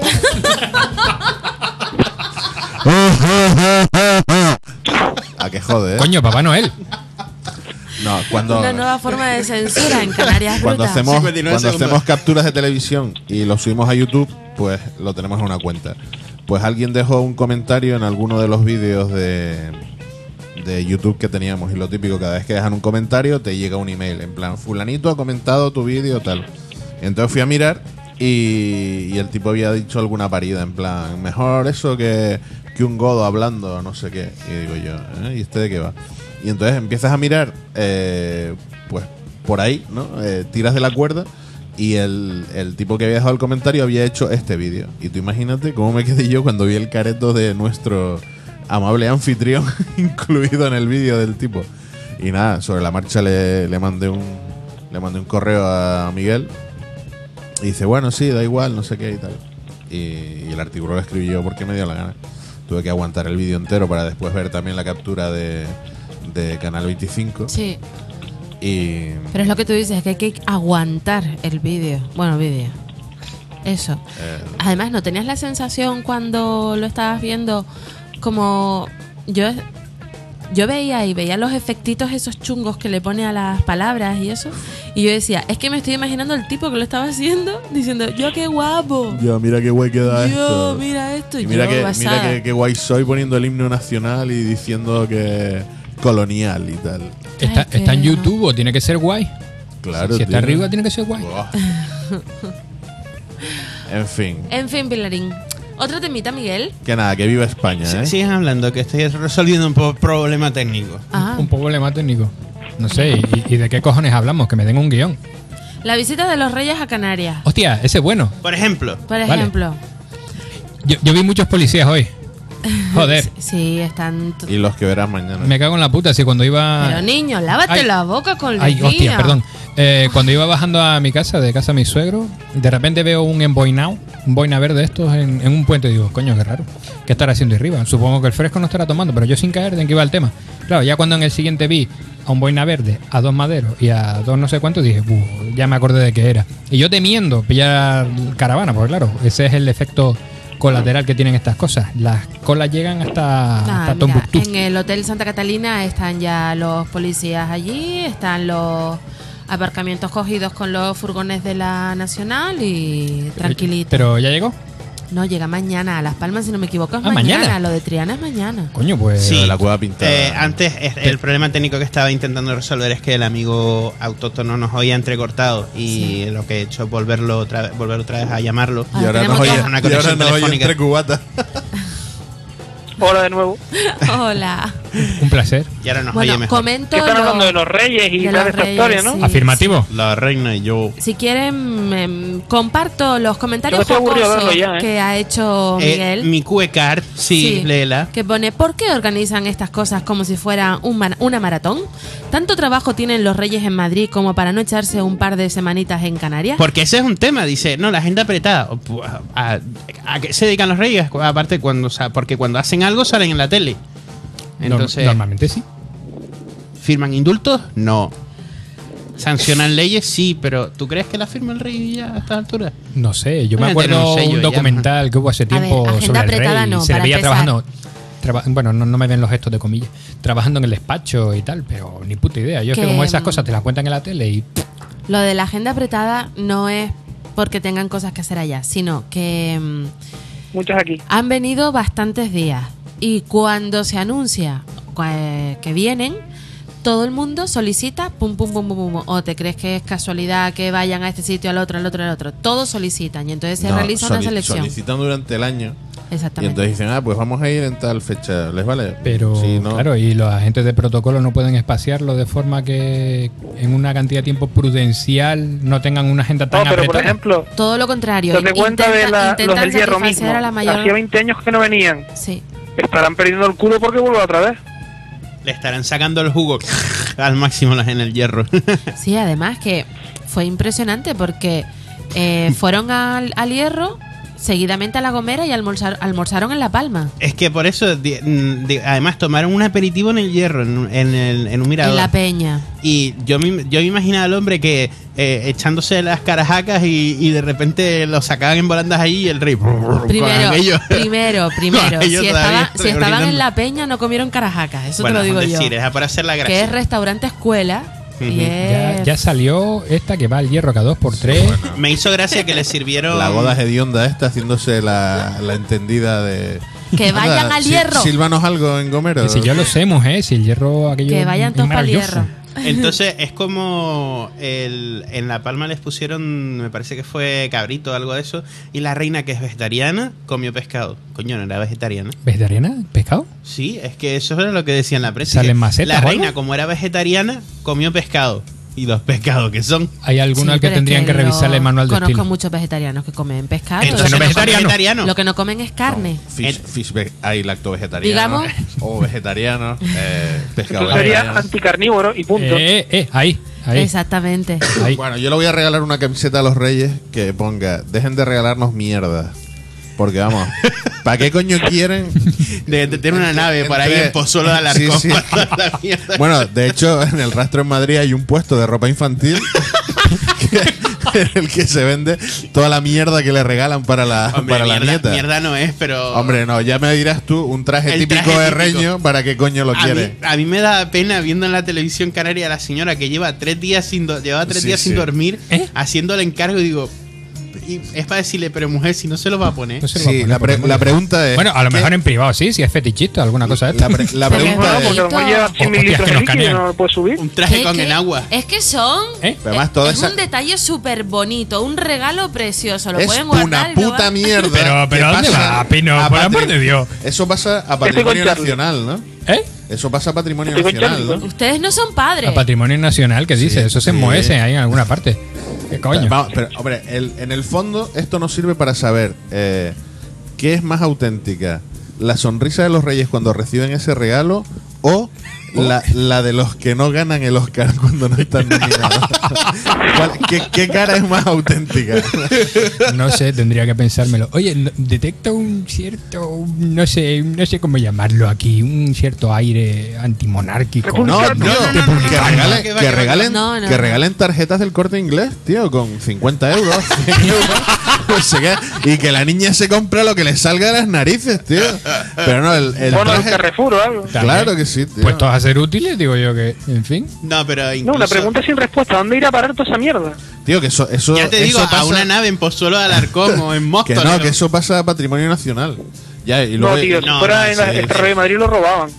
¿A qué jode, eh?
Coño, Papá Noel.
No, cuando...
Una nueva forma de censura en Canarias
Cuando
Brutas.
hacemos,
cincuenta y nueve
cuando
segundos.
hacemos capturas de televisión y lo subimos a YouTube, pues lo tenemos en una cuenta. Pues alguien dejó un comentario en alguno de los vídeos de, de YouTube que teníamos. Y lo típico, cada vez que dejan un comentario, te llega un email. En plan, fulanito ha comentado tu vídeo, tal. Entonces fui a mirar y, y el tipo había dicho alguna parida. En plan, mejor eso que, que un godo hablando, no sé qué. Y digo yo, ¿eh? ¿Y este de qué va? Y entonces empiezas a mirar, eh, pues por ahí, ¿no? Eh, tiras de la cuerda y el, el tipo que había dejado el comentario había hecho este vídeo. Y tú imagínate cómo me quedé yo cuando vi el careto de nuestro amable anfitrión incluido en el vídeo del tipo. Y nada, sobre la marcha le, le mandé un le mandé un correo a Miguel y dice, bueno, sí, da igual, no sé qué y tal. Y, y el artículo lo escribí yo porque me dio la gana. Tuve que aguantar el vídeo entero para después ver también la captura de, de Canal veinticinco.
Sí,
Y
pero es lo que tú dices, que hay que aguantar el vídeo. Bueno, vídeo. Eso.
eh,
Además, ¿no tenías la sensación cuando lo estabas viendo como yo yo veía y veía los efectitos esos chungos que le pone a las palabras y eso? Y yo decía, es que me estoy imaginando el tipo que lo estaba haciendo diciendo, yo qué guapo.
yo, mira qué guay queda
Yo,
esto.
mira esto.
Y mira,
yo,
que, mira
basada.
que, qué guay soy poniendo el himno nacional y diciendo que colonial y tal.
¿Está,
Ay, qué
está en
no.
YouTube o tiene que ser guay?
Claro,
si está
tío.
arriba, tiene que ser guay.
Buah. En fin.
En fin, Pilarín. Otro temita, Miguel.
Que nada, que viva España, ¿eh?
Sigan hablando, que estoy resolviendo un po- problema técnico.
Ah,
Un problema técnico. No sé, y, y de qué cojones hablamos? Que me den un guión.
la visita de los Reyes a Canarias,
Hostia, ese es bueno.
Por ejemplo,
por
Vale.
ejemplo.
Yo, yo vi muchos policías hoy. Joder,
Sí, están... t-
Y los que verás mañana.
me cago en la puta. Si cuando iba...
Pero niño, lávate
Ay.
la boca con
Ay,
lejía.
hostia, perdón. Eh, cuando iba bajando a mi casa, de casa a mi suegro, de repente veo un emboinao, un boina verde de estos en, en un puente. Y digo, coño, qué raro. ¿Qué estará haciendo arriba? Supongo que el fresco no estará tomando, pero yo sin caer de en qué iba el tema. Claro, ya cuando en el siguiente vi a un boina verde, a dos maderos y a dos no sé cuántos, dije, "Buh, ya me acordé de qué era". Y yo temiendo pillar caravana, porque claro, ese es el efecto colateral que tienen estas cosas. Las colas llegan hasta,
Ah,
hasta
mira,
Tombuctú.
en el Hotel Santa Catalina están ya los policías allí, están los aparcamientos cogidos con los furgones de la Nacional y tranquilito.
¿Pero ya llegó?
No, llega mañana a Las Palmas, si no me equivoco, es
Ah,
mañana.
¿mañana?
Lo de Triana es mañana.
Coño, pues...
Sí.
Lo de la cueva pintada.
Eh, antes, es- el problema técnico que estaba intentando resolver es que el amigo autóctono nos oía entrecortado y lo que he hecho es volverlo otra vez, volver otra vez a llamarlo.
Ah,
y ahora
tenemos
nos
que-
oye,
una
y ahora
conexión
nos oye
telefónica.
entre cubatas.
Hola de nuevo.
Hola.
Un placer.
Y ahora nos
Bueno,
oye mejor.
comento
Que están
lo-
hablando de los reyes y
de
tal
los
de esta
reyes,
historia, ¿no?
sí.
Afirmativo.
La reina y yo.
Si quieren, em, comparto los comentarios
Yo estoy aburrido de
jocosos
verlo ya, ¿eh?
que ha hecho
Eh,
Miguel.
mi Q E card, sí, léela.
Que pone, ¿por qué organizan estas cosas como si fuera un mar- una maratón? ¿Tanto trabajo tienen los reyes en Madrid como para no echarse un par de semanitas en Canarias?
Porque ese es un tema, dice, no, la agenda apretada. ¿A, a, a qué se dedican los reyes? Aparte, cuando, o sea, porque cuando hacen algo salen en la tele. Entonces,
Norm- Normalmente sí.
¿firman indultos? No. ¿Sancionan leyes? Sí, pero ¿tú crees que la firma el rey ya a esta altura?
No sé, yo me
Deben tener
acuerdo
un sello
un
ya.
documental que hubo hace tiempo
ver, agenda
sobre el
apretada
rey.
no,
y se le
para
veía
empezar.
trabajando, traba- bueno, no, no me ven los gestos de comillas, trabajando en el despacho y tal, pero ni puta idea. Yo es que
Que,
como esas
mm,
cosas te las cuentan en la tele y
Lo de la agenda apretada no es porque tengan cosas que hacer allá, sino que mm,
Muchas aquí.
han venido bastantes días y cuando se anuncia cua- que vienen, todo el mundo solicita pum pum pum pum pum. O te crees que es casualidad que vayan a este sitio, al otro, al otro, al otro. Todos solicitan y entonces se
No,
realiza una
soli-
selección.
Solicitan durante el año. Y
Exactamente.
entonces dicen, ah, pues vamos a ir en tal fecha. ¿Les vale?
pero
Sí, ¿no?
claro, y los agentes de protocolo no pueden espaciarlo de forma que en una cantidad de tiempo prudencial no tengan una agenda
No,
tan
pero por
apretada.
ejemplo,
Todo lo contrario.
date cuenta de
Intenta-
la- los
intentan
del hierro
satisfacer
mismo.
a la mayor-
Hacía veinte años que no venían.
Sí.
Estarán perdiendo el culo porque vuelvo otra vez.
Le estarán sacando el jugo al máximo las en el hierro.
Sí, además que fue impresionante porque eh, fueron al, al Hierro, seguidamente a La Gomera y almorzar- almorzaron en La Palma.
Es que por eso, di- mm, di- además, tomaron un aperitivo en el hierro, en, un- en el, en un mirador.
En La Peña.
Y yo me, yo me imaginaba al hombre que eh, echándose las carajacas y, y de repente lo sacaban en volandas ahí y el rey. con
Primero,
aquello-
primero, primero.
con aquello
Si,
todavía
estaba- si estaban
reorinando.
en La Peña no comieron carajacas, eso
Bueno,
te lo digo
es
yo.
decir, es para hacer la
Que es
gracia.
restaurante escuela y
Ujú.
Ya,
es...
ya salió esta que va al hierro cada dos por tres.
Me hizo gracia que le sirvieron.
La boda hedionda esta haciéndose la, la entendida de...
Que vayan
Anda,
al
sí-
Hierro.
Sílvanos algo en Gomero.
Que si yo lo sé, mujer, si el hierro aquello
Que vayan
es
todos para el
maravilloso.
Hierro.
Entonces es como el, en La Palma les pusieron, me parece que fue cabrito o algo de eso, y la reina que es vegetariana comió pescado. Coño, no era vegetariana.
¿Vegetariana? ¿Pescado?
Sí, es que eso era lo que decía en la prensa.
¿Salen
que
macetas
La
o
reina,
algo?
como era vegetariana, comió pescado. Y los pescados que son.
Hay algunos
Sí,
al que
pero es
tendrían que,
lo-
revisar el manual de
Conozco
estilo.
muchos vegetarianos que comen pescado.
Entonces
no
no
es
son
vegetariano.
vegetarianos.
Lo que no comen es carne.
Fish,
El-
fish ve- hay lacto vegetariano.
Digamos.
O vegetariano. Eh, pescado
Eso sería
vegetariano.
anticarnívoro y punto.
Eh, eh, ahí, ahí.
Exactamente.
ahí.
Bueno, yo le voy a regalar una camiseta a los reyes que ponga, dejen de regalarnos mierda. Porque vamos, ¿para qué coño quieren?
De, de tener una nave por ahí
Entre-
en Pozuelo de Alarcón.
Sí, sí.
para toda la mierda.
Bueno, de hecho, en el Rastro en Madrid hay un puesto de ropa infantil que- en el que se vende toda la mierda que le regalan para la,
Hombre,
para
mierda,
la nieta.
mierda no es, pero.
Hombre, no, ya me dirás tú, un traje
El
típico
traje
de
típico.
reño, ¿para qué coño lo
a
quiere?
mí, a mí me da pena viendo en la televisión canaria a la señora que lleva tres días sin do- llevaba tres
Sí,
días
sí.
sin dormir,
¿Eh?
haciendo el encargo y digo, y es para decirle, pero mujer, si no se lo va a poner.
No se lo va a
Sí,
poner
la,
por
pre-
el mundo.
la pregunta es...
Bueno, a lo
¿qué-
mejor en privado sí, si es fetichista, alguna cosa de
la,
esta.
pre- la
Pero
pregunta
Bueno,
es...
porque a lo mejor lleva cien
Hostias,
mililitros
que
de
nos
líquido y
canean.
no lo puede subir.
Un traje
¿Qué-
con
qué?
en agua.
Es que son.
¿Eh?
Pero además
es
toda
es
esa-
un detalle súper bonito, un regalo precioso. Lo
Es
pueden guardar.
una
y lo
puta
van-
mierda.
Pero-
que
pero ¿dónde
pasa
va, Pino?
a
Por amor
patri-
de Dios.
Eso pasa a
Estoy con
patrimonio
Charlie.
nacional, ¿no?
¿Eh?
Eso pasa a patrimonio
Estoy con
nacional,
Charlie,
¿no?
Ustedes no son padres.
A patrimonio nacional, ¿qué dice?
Sí,
Eso se
sí.
mueve ahí en alguna parte. ¿Qué coño?
Vamos, pero, hombre, el- en el fondo esto nos sirve para saber eh, qué es más auténtica, la sonrisa de los reyes cuando reciben ese regalo o La, la de los que no ganan el Oscar cuando no están nominados. ¿Cuál- ¿Qué, ¿Qué cara es más auténtica?
No sé, tendría que pensármelo. Oye, no- detecto un cierto, no sé, no sé cómo llamarlo aquí, un cierto aire antimonárquico.
No, tío,
No, no,
no, no,
que
no,
regalen,
no, que va,
que
que va,
regalen,
no, no.
que regalen tarjetas del Corte Inglés, tío, con cincuenta euros, cien euros, no sé qué, y que la niña se compre lo que le salga de las narices, tío. Pero no, el, el
Bueno, el
traje-
Carrefour o algo.
claro que sí, tío.
Puestos a ser útiles, digo yo que, en fin.
No, pero
No,
incluso...
una pregunta sin respuesta. ¿Dónde irá a parar toda esa mierda?
Tío, que eso, eso,
Ya te
eso
digo,
pasa,
a una nave en Pozuelo de Alarcón o en
que
Móstoles.
no, que eso pasa a patrimonio nacional. Ya, y luego,
No, tío, si
no,
fuera
no,
en la-
sí,
el
sí.
Ferrocarril de Madrid lo robaban.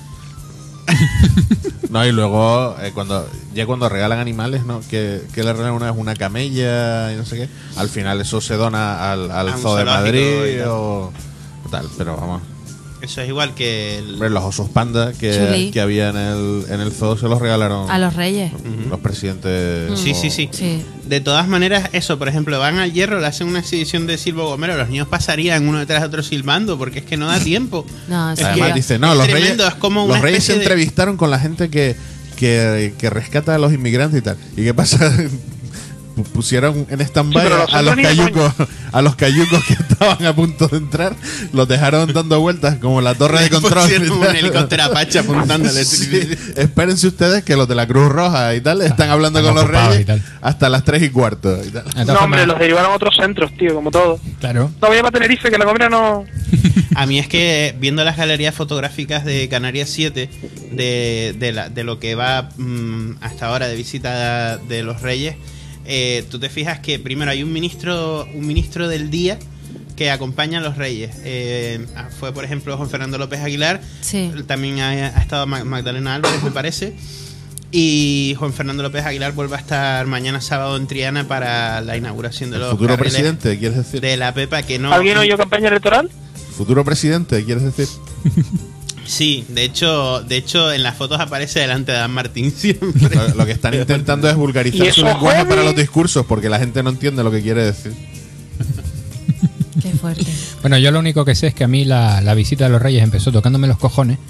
no, y luego eh, cuando ya cuando regalan animales, ¿no? Que, que le regalan una vez una camella y no sé qué. Al final eso se dona al, al
A un
Zoo de
zoológico y
Madrid
tal.
o tal, pero vamos.
Eso es igual que el...
Hombre, los osos panda que,
Chuli.
que había en el, en el zoo se los regalaron
A los reyes.
los presidentes.
Sí,
o-
sí, sí,
Sí.
De todas maneras, eso, por ejemplo, van al Hierro, le hacen una exhibición de Silbo Gomero, los niños pasarían uno detrás de otro silbando, porque es que no da tiempo.
No, sí,
Además
ya.
dice, no,
es
los
tremendo,
reyes,
es como
los
una
reyes se
especie de-
entrevistaron con la gente que, que, que rescata a los inmigrantes y tal. ¿Y qué pasa? Pusieron en stand-by
Sí, pero
a,
nosotros
los
ni
cayucos, a los cayucos que estaban a punto de entrar, los dejaron dando vueltas como la torre de
Le
control.
pusieron un helicóptero Apache apuntándole.
Sí, espérense ustedes que los de la Cruz Roja y tal están hablando
están
con los
ocupados
reyes
y tal.
hasta las tres y cuarto y tal.
De todas
No, hombre,
formas,
los derivaron a otros centros, tío, como todo.
claro.
No, voy a Tenerife, que la comida no...
A mí es que viendo las galerías fotográficas de Canarias siete, de, de, la- de lo que va mm, hasta ahora de visita de los reyes, eh, tú te fijas que primero hay un ministro, un ministro del día que acompaña a los reyes. Eh, fue, por ejemplo, Juan Fernando López Aguilar.
Sí.
También ha, ha estado Ma- Magdalena Álvarez, me parece. Y Juan Fernando López Aguilar vuelve a estar mañana sábado en Triana para la inauguración de
El
los
futuro
carriles
presidente, ¿quieres decir?
de la Pepa, que no...
¿Alguien oyó campaña electoral?
Futuro presidente, ¿quieres decir?
Sí, de hecho, de hecho en las fotos aparece delante de Dan Martín siempre.
Lo, lo que están intentando es
¿Y
vulgarizar
eso
su lenguaje
jode?
para los discursos porque la gente no entiende lo que quiere decir.
Qué fuerte.
Bueno, yo lo único que sé es que a mí la, la visita de los reyes empezó tocándome los cojones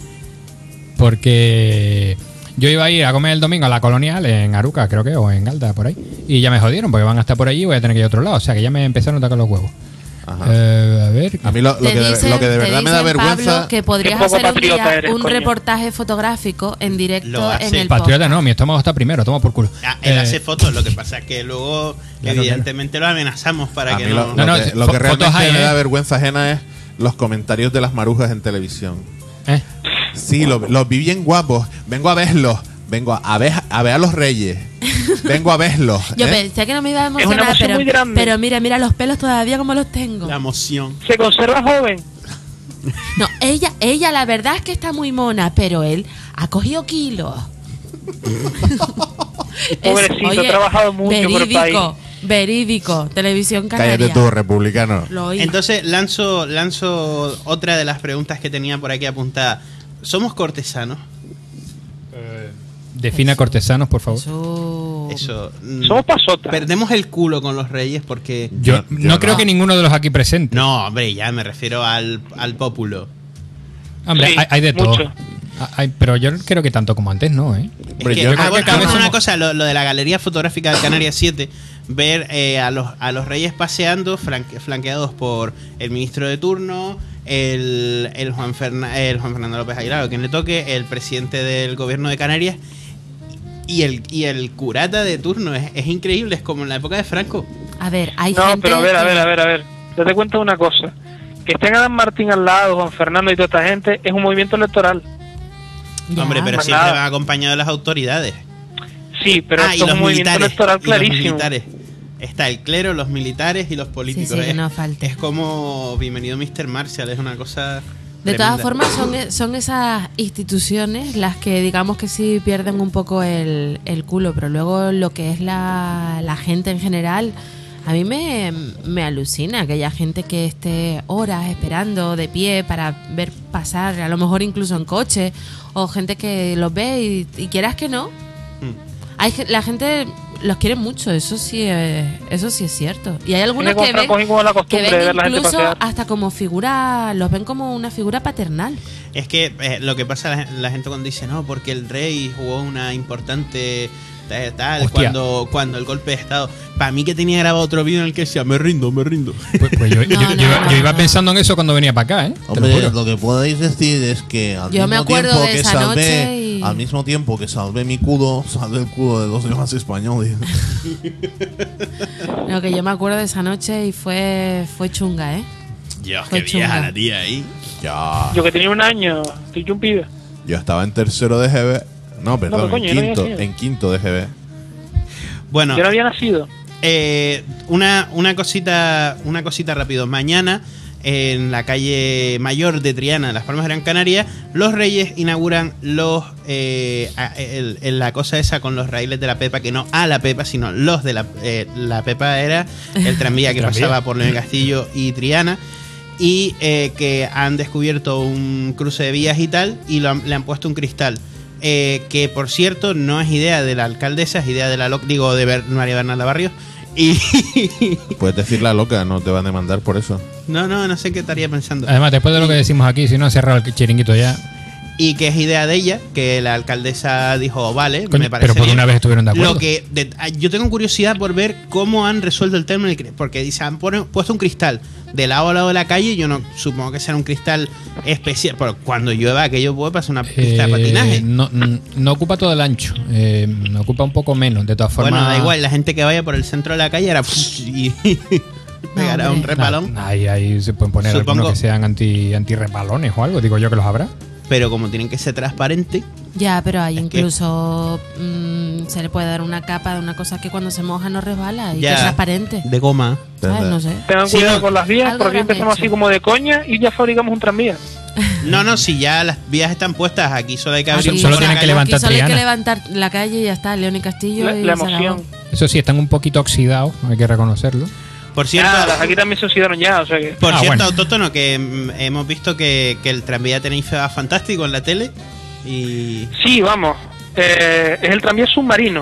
porque yo iba a ir a comer el domingo a la Colonial en Aruca, creo que, o en Galda, por ahí, y ya me jodieron porque van a estar por allí y voy a tener que ir a otro lado, o sea que ya me empezaron a tocar los huevos.
Ajá.
Eh, a ver,
A mí lo, lo
Te
que, de,
dicen-
lo que de
te
verdad me da
dicen,
vergüenza.
Pablo, que podrías
Qué poco
hacer un,
patriota
día
eres,
un
coño.
reportaje fotográfico en directo
Lo hace.
en el
patriota
podcast.
no, mi estómago está primero, toma por culo.
Ah, él
Eh,
hace fotos, lo que pasa es que luego
Claro,
evidentemente lo amenazamos para
a
que
mí
no...
lo,
No,
lo
no,
que,
fo-
lo que
fotos
realmente
hay,
me
¿eh?
da vergüenza ajena es los comentarios de las marujas en televisión.
eh,
Sí, lo- los vi bien guapos. Vengo a verlos. Vengo a, a ver a ver a los reyes. Vengo a verlos.
Yo
¿eh?
pensé que no me iba a
una
emocionar,
emoción
pero,
muy grande.
pero mira, mira los pelos todavía como los tengo.
La emoción.
Se conserva joven.
No, ella, ella la verdad es que está muy mona, pero él ha cogido kilos.
Pobrecito, ha trabajado mucho por el
verídico, verídico, televisión canaria.
Cállate tú, republicano.
Lo oí.
Entonces lanzo, lanzo otra de las preguntas que tenía por aquí apuntada. ¿Somos cortesanos?
defina cortesanos, por favor.
Eso-
Eso. mm,
Somos pasotas.
Perdemos el culo con los reyes porque...
Yo,
Yo- yo
no
no.
creo que ninguno de los aquí presentes.
No, hombre, ya me refiero al, al pópulo.
Hombre,
Sí,
hay, hay de todo.
mucho.
Ah, hay- pero yo creo que tanto como antes no, ¿eh?
Hombre,
Es que,
yo
ah,
creo
bueno,
que cada
ah,
vez
bueno, una
somos-
cosa, lo, lo de la galería fotográfica de Canarias siete, ver eh, a, los, a los reyes paseando, flanque- flanqueados por el ministro de turno, el, el, Juan Ferna- el Juan Fernando López Aguilar, o quien le toque, el presidente del gobierno de Canarias y el, y el curata de turno. Es, es increíble, es como en la época de Franco.
A ver, hay
No,
gente
pero a ver, a
que-
ver, a ver, a ver. Date cuenta de una cosa. Que estén Adam Martín al lado, Juan Fernando y toda esta gente, es un movimiento electoral.
Ya.
Hombre, pero
Más
siempre
nada.
van acompañados de las autoridades.
Sí, pero
ah, y
esto es
los
un movimiento
militares.
electoral
y los
clarísimo.
militares. Está el clero, los militares y los políticos.
Sí, sí, que
es,
no falte.
es como bienvenido mister Marshall, es una cosa.
De
tremenda.
todas formas, son, e- son esas instituciones las que digamos que sí pierden un poco el, el culo, pero luego lo que es la, la gente en general, a mí me, me alucina que haya gente que esté horas esperando de pie para ver pasar, a lo mejor incluso en coche, o gente que los ve y, y quieras que no.
Mm.
Hay, ge- la gente los quiere mucho, eso sí es, eso sí es cierto. Y hay algunos
Tiene
que
como
ven,
Franco, como la
que
costumbre
ven
de ver la gente
incluso
pasear.
hasta como figura, los ven como una figura paternal.
Es que eh, lo que pasa la, la gente cuando dice no, porque el rey jugó una importante eh, tal,
Hostia.
cuando cuando el golpe de estado. Para mí que tenía grabado otro vídeo en el que decía, me rindo, me rindo.
Pues, pues yo, yo-
No,
yo
no,
iba,
no,
yo iba
no.
pensando en eso cuando venía para acá, ¿eh? Te lo
Hombre,
juro.
lo que podéis decir es que al
Yo me
mismo
acuerdo
tiempo
de
que
esa
salvé,
noche y-
al mismo tiempo que salvé mi culo, salvé el culo de los demás españoles.
Lo que yo me acuerdo de esa noche y fue fue chunga, ¿eh?
Dios,
Fue
qué vieja
chunga.
la tía ahí.
Ya.
Yo que tenía un año, estoy yo un pibe.
Yo estaba en tercero de G B. No, perdón,
pero coño,
en
yo no había
quinto,
nacido.
en quinto de G B.
Bueno,
Yo no había nacido.
eh, una, una cosita, una cosita rápido. Mañana, en la calle Mayor de Triana, Las Palmas de Gran Canaria, los Reyes inauguran los eh, a- el- el- la cosa esa con los raíles de la Pepa, que no a la Pepa, sino los de la, eh, la Pepa era el tranvía que
Tranvía.
pasaba por León Castillo y Triana. Y eh, que han descubierto un cruce de vías y tal, y lo han- le han puesto un cristal. Eh, que por cierto no es idea de la alcaldesa, es idea de la loc digo de Ber- María Bernalda Barrios. Y
Puedes decir la loca, no te van a demandar por eso.
no, no, no sé qué estaría pensando.
Además, después de lo que decimos aquí, si no ha cerrado el chiringuito ya.
Y que es idea de ella, que la alcaldesa dijo, vale,
Coño,
me parece
pero por
bien.
una vez estuvieron de acuerdo.
Lo que de- ah, yo tengo curiosidad por ver cómo han resuelto el tema, del cri- porque dice, han pone- puesto un cristal de lado a lado de la calle. Yo no supongo que será un cristal especial, pero cuando llueva aquello puede pasar una pista de
Eh,
patinaje.
no, n- no ocupa todo el ancho, eh, no ocupa un poco menos. De todas formas,
Bueno, da igual, la gente que vaya por el centro de la calle era y pegará un
hombre.
repalón.
Nah, ahí, ahí se pueden poner
Supongo-
algunos que sean anti, anti-repalones o algo. Digo yo que los habrá.
Pero como tienen que ser transparentes,
Ya, pero ahí
Es que-
incluso mm, se le puede dar una capa de una cosa que cuando se moja no resbala y
Ya.
que es transparente.
de goma.
¿Sabes? No sé.
Tengan
Sí,
cuidado
no.
con las vías,
Algo
porque
habrán
empezamos
hecho.
así como de coña y ya fabricamos un tranvía.
No, no, si ya las vías están puestas, aquí solo hay que abrir
Aquí-
un
solo
poco la
tienen que
calle.
levantar
Aquí solo hay que
Triana.
levantar la calle y ya está, León y Castillo
La,
y
la
se acabó.
emoción.
Eso sí, están un poquito oxidados, hay que reconocerlo.
Por cierto,
Ah, las aquí también se oxidaron ya, o sea que.
por
Ah,
cierto,
bueno.
autóctono, que mm, hemos visto que, que el tranvía de Tenerife va fantástico en la tele. Y
Sí, vamos. Eh, es el tranvía submarino.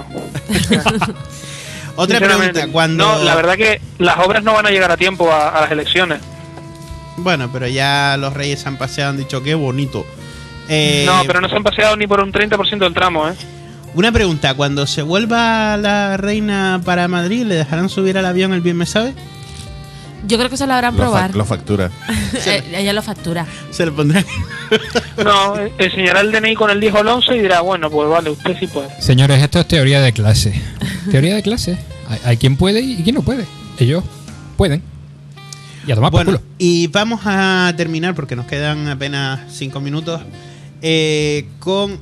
otra
Sinceramente.
pregunta, cuando
No, la verdad que las obras no van a llegar a tiempo a, a las elecciones.
bueno, pero ya los Reyes se han paseado, han dicho qué bonito. Eh,
No, pero no se han paseado ni por un treinta por ciento del tramo, ¿eh?
Una pregunta, cuando se vuelva la reina para Madrid, ¿le dejarán subir al avión el bien me sabe?
Yo creo que se lo habrán
Lo, fa-
probar.
lo factura.
Eh, Ella lo factura.
Se lo pondrán.
No, eh, enseñará el D N I con el diez Alonso y dirá, bueno, pues vale, usted sí puede.
Señores, esto es teoría de clase. Teoría de clase. Hay, hay quien puede y quien no puede. Ellos pueden. Y a tomar por
Bueno,
culo.
y vamos a terminar porque nos quedan apenas cinco minutos eh, con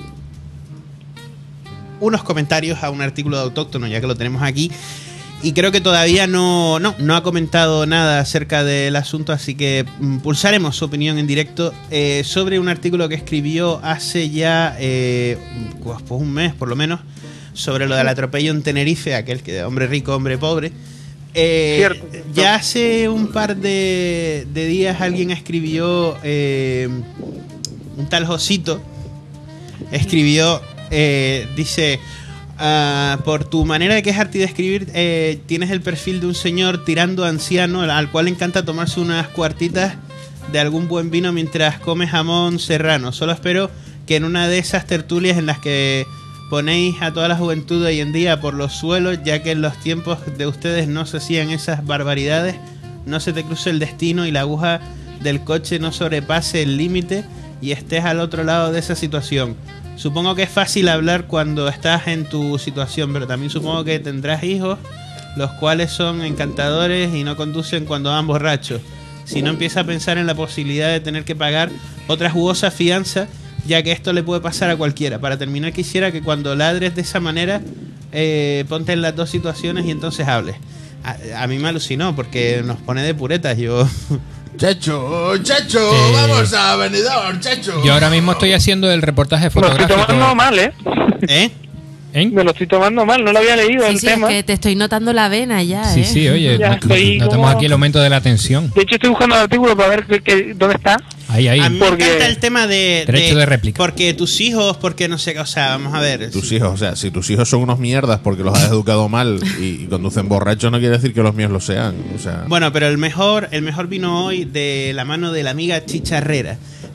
unos comentarios a un artículo de Autóctono, ya que lo tenemos aquí. Y creo que todavía no, no, no ha comentado nada acerca del asunto, así que mm, pulsaremos su opinión en directo eh, sobre un artículo que escribió hace ya eh, pues, pues un mes por lo menos, sobre lo del atropello en Tenerife, aquel que hombre rico, hombre pobre. Eh,
Cierto.
ya hace un par de, de días alguien escribió, eh, un tal Josito, escribió, eh, dice... Ah, por tu manera de quejarte y de escribir, eh, tienes el perfil de un señor tirando anciano al cual le encanta tomarse unas cuartitas de algún buen vino mientras come jamón serrano. Solo espero que en una de esas tertulias en las que ponéis a toda la juventud de hoy en día por los suelos, ya que en los tiempos de ustedes no se hacían esas barbaridades, no se te cruce el destino y la aguja del coche no sobrepase el límite y estés al otro lado de esa situación. Supongo que es fácil hablar cuando estás en tu situación, pero también supongo que tendrás hijos, los cuales son encantadores y no conducen cuando van borrachos. Si no, empieza a pensar en la posibilidad de tener que pagar otra jugosa fianza, ya que esto le puede pasar a cualquiera. Para terminar, quisiera que cuando ladres de esa manera, eh, ponte en las dos situaciones y entonces hables. A, a mí me alucinó porque nos pone de puretas. Yo
Chacho, chacho,
Eh,
vamos a Benidorm, chacho.
Yo ahora mismo estoy haciendo el reportaje
Me lo estoy tomando
fotográfico.
mal, ¿eh?
¿Eh?
¿Eh?
Me lo estoy tomando mal, no lo había leído
Sí,
el
sí,
tema.
es que te estoy notando la vena ya,
Sí,
¿eh?
sí, oye,
Ya
no-
estoy
notamos
como-
aquí el aumento de la tensión.
De hecho, estoy buscando el artículo para ver que, que- dónde está.
Ahí, ahí.
A mí me
Porque-
encanta el tema de...
Derecho de réplica.
Porque tus hijos, porque no sé qué, o sea, vamos a ver.
Tus hijos, o sea, si tus hijos son unos mierdas porque los has educado mal y, y conducen borrachos, no quiere decir que los míos lo sean. O sea,
Bueno, pero el mejor, el mejor vino hoy de la mano de la amiga Chicharrera.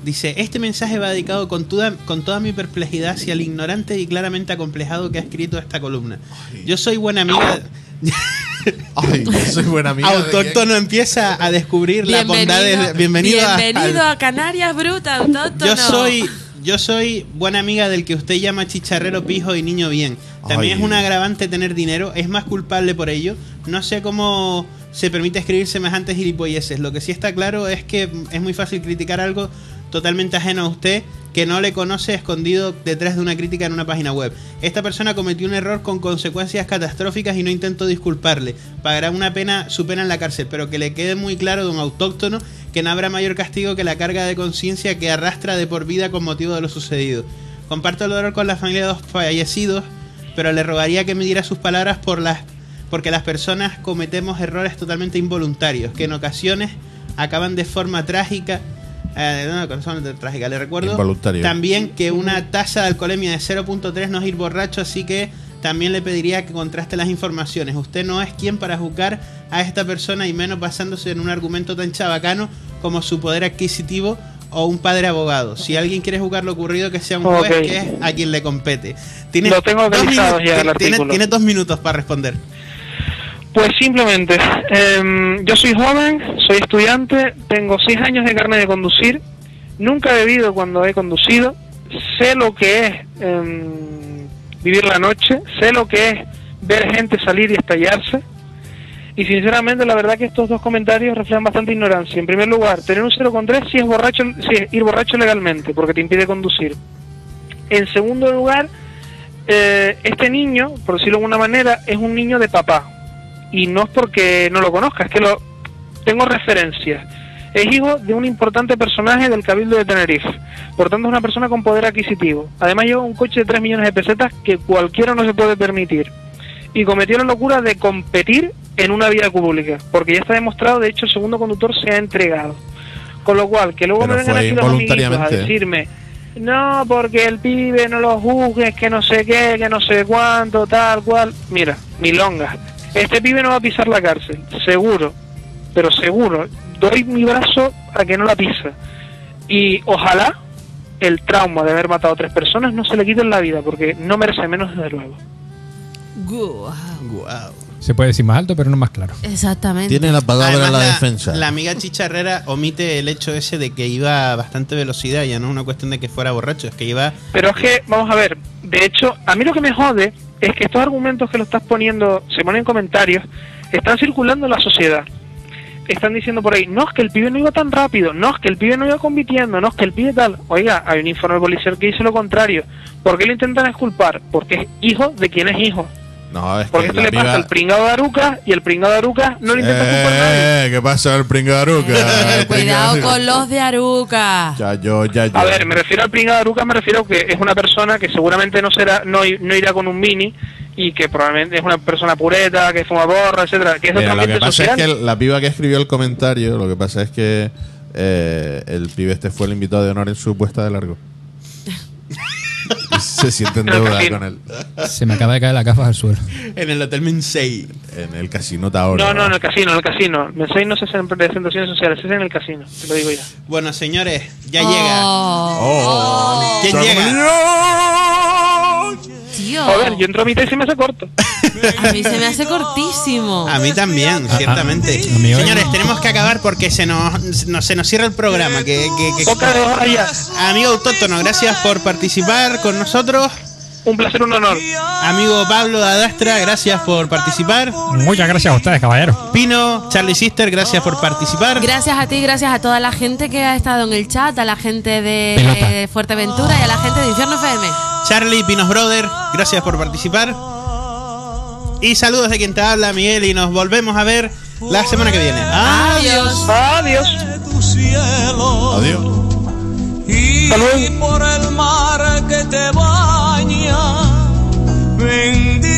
Dice, este mensaje va dedicado con toda, con toda mi perplejidad hacia el ignorante y claramente acomplejado que ha escrito esta columna. Yo soy buena amiga...
Ay, yo soy buena amiga.
Autóctono empieza a descubrir las bondades... Bienvenido,
bienvenido
a,
a Canarias Bruta, Autóctono.
Yo soy... Yo soy buena amiga del que usted llama chicharrero, pijo y niño bien. También
Ay.
es un agravante tener dinero, es más culpable por ello. No sé cómo se permite escribir semejantes gilipolleces. Lo que sí está claro es que es muy fácil criticar algo totalmente ajeno a usted, que no le conoce, escondido detrás de una crítica en una página web. Esta persona cometió un error con consecuencias catastróficas y no intento disculparle. Pagará una pena, su pena en la cárcel, pero que le quede muy claro, don Autóctono, que no habrá mayor castigo que la carga de conciencia que arrastra de por vida con motivo de lo sucedido. Comparto el dolor con la familia de dos fallecidos, pero le rogaría que midiera sus palabras por las, porque las personas cometemos errores totalmente involuntarios, que en ocasiones acaban de forma trágica. Eh, no, no, son de trágica. Le recuerdo
Involuntario.
también que una tasa de alcoholemia de cero punto tres no es ir borracho, así que también le pediría que contraste las informaciones. Usted no es quien para juzgar a esta persona y menos basándose en un argumento tan chabacano como su poder adquisitivo o un padre abogado. Si alguien quiere juzgar lo ocurrido, que sea un juez,
Okay.
que es a quien le compete. Tiene
Lo tengo
dos
localizado
minutos-
ya el
tiene-
artículo.
tiene dos minutos para responder.
Pues simplemente, eh, yo soy joven, soy estudiante, tengo seis años de carnet de conducir, nunca he bebido cuando he conducido, sé lo que es eh, vivir la noche, sé lo que es ver gente salir y estallarse, y sinceramente la verdad que estos dos comentarios reflejan bastante ignorancia. En primer lugar, tener un cero coma tres si es borracho, si es ir borracho legalmente, porque te impide conducir. En segundo lugar, eh, este niño, por decirlo de alguna manera, es un niño de papá. Y no es porque no lo conozca, es que lo tengo referencias. Es hijo de un importante personaje del Cabildo de Tenerife. Por tanto, es una persona con poder adquisitivo. Además, lleva un coche de tres millones de pesetas que cualquiera no se puede permitir. Y cometió la locura de competir en una vía pública. Porque ya está demostrado, de hecho, el segundo conductor se ha entregado. Con lo cual, que luego
Pero
me vengan
fue
aquí los amiguitos a
involuntariamente.
decirme: no, porque el pibe no lo juzgues, que no sé qué, que no sé cuánto, tal cual. Mira, milonga. Este pibe no va a pisar la cárcel, seguro, pero seguro. Doy mi brazo a que no la pisa. Y ojalá el trauma de haber matado a tres personas no se le quite en la vida, porque no merece menos, desde luego.
Guau.
Guau.
Se puede decir más alto, pero no más claro.
Exactamente.
Tiene la palabra
Además,
la,
la,
defensa.
la amiga chicharrera omite el hecho ese de que iba a bastante velocidad. Ya no es una cuestión de que fuera borracho, es que iba...
Pero es que, vamos a ver, de hecho, a mí lo que me jode es que estos argumentos que lo estás poniendo, se ponen en comentarios, están circulando en la sociedad. Están diciendo por ahí, no, es que el pibe no iba tan rápido, no, es que el pibe no iba compitiendo, no, es que el pibe tal. Oiga, hay un informe policial que dice lo contrario. ¿Por qué lo intentan exculpar? Porque es hijo de quien es hijo.
No, es
Porque
que
esto
la
le pasa
piba-
al pringado de Aruca, y el pringado de Aruca no le intenta exculpar a nadie.
Eh, ¿qué pasa el pringaruca?
Eh, cuidado con los de Aruca.
Ya yo, ya yo.
A ver, me refiero al pringado de Aruca, me refiero a que es una persona que seguramente no será, no, no irá con un mini, y que probablemente es una persona pureta, que fuma borra, etcétera, que es de
Mira,
otro
lo que
ambiente
pasa
social.
es que la piba que escribió el comentario, lo que pasa es que eh, el pibe este fue el invitado de honor en su puesta de largo. Y se siente en
En el
deuda
casino.
con él.
Se me acaba de caer la gafas al suelo.
En el Hotel Mensei.
En el casino Taoro.
No, no, en el casino, en el casino. Mensaje no se hace en presentaciones sociales, se hace en el casino, te lo digo ya.
Bueno, señores, ya
Oh,
llega.
Oh.
¿Quién llega?
Tío,
Joder, yo entro a mitad y se me hace corto.
a mí se me hace cortísimo.
A mí también, ciertamente.
a mí hoy-
Señores, tenemos que acabar porque se nos, no, se nos cierra el programa. Que, que, que-
Poca de horas ya.
Amigo Autóctono, gracias por participar con nosotros.
Un placer, un honor.
Amigo Pablo de Adastra, gracias por participar.
Muchas gracias a ustedes, caballeros.
Pino, Charlie Sister, gracias por participar.
Gracias a ti, gracias a toda la gente que ha estado en el chat, a la gente de
Pelota.
eh, Fuerteventura y a la gente de Infierno F M.
Charlie, Pinos Brother, gracias por participar. Y saludos de quien te habla, Miguel, y nos volvemos a ver la semana que viene.
Adiós.
Adiós.
tu cielo
Adiós.
y
Hasta luego.
por el mar que te baña, bendito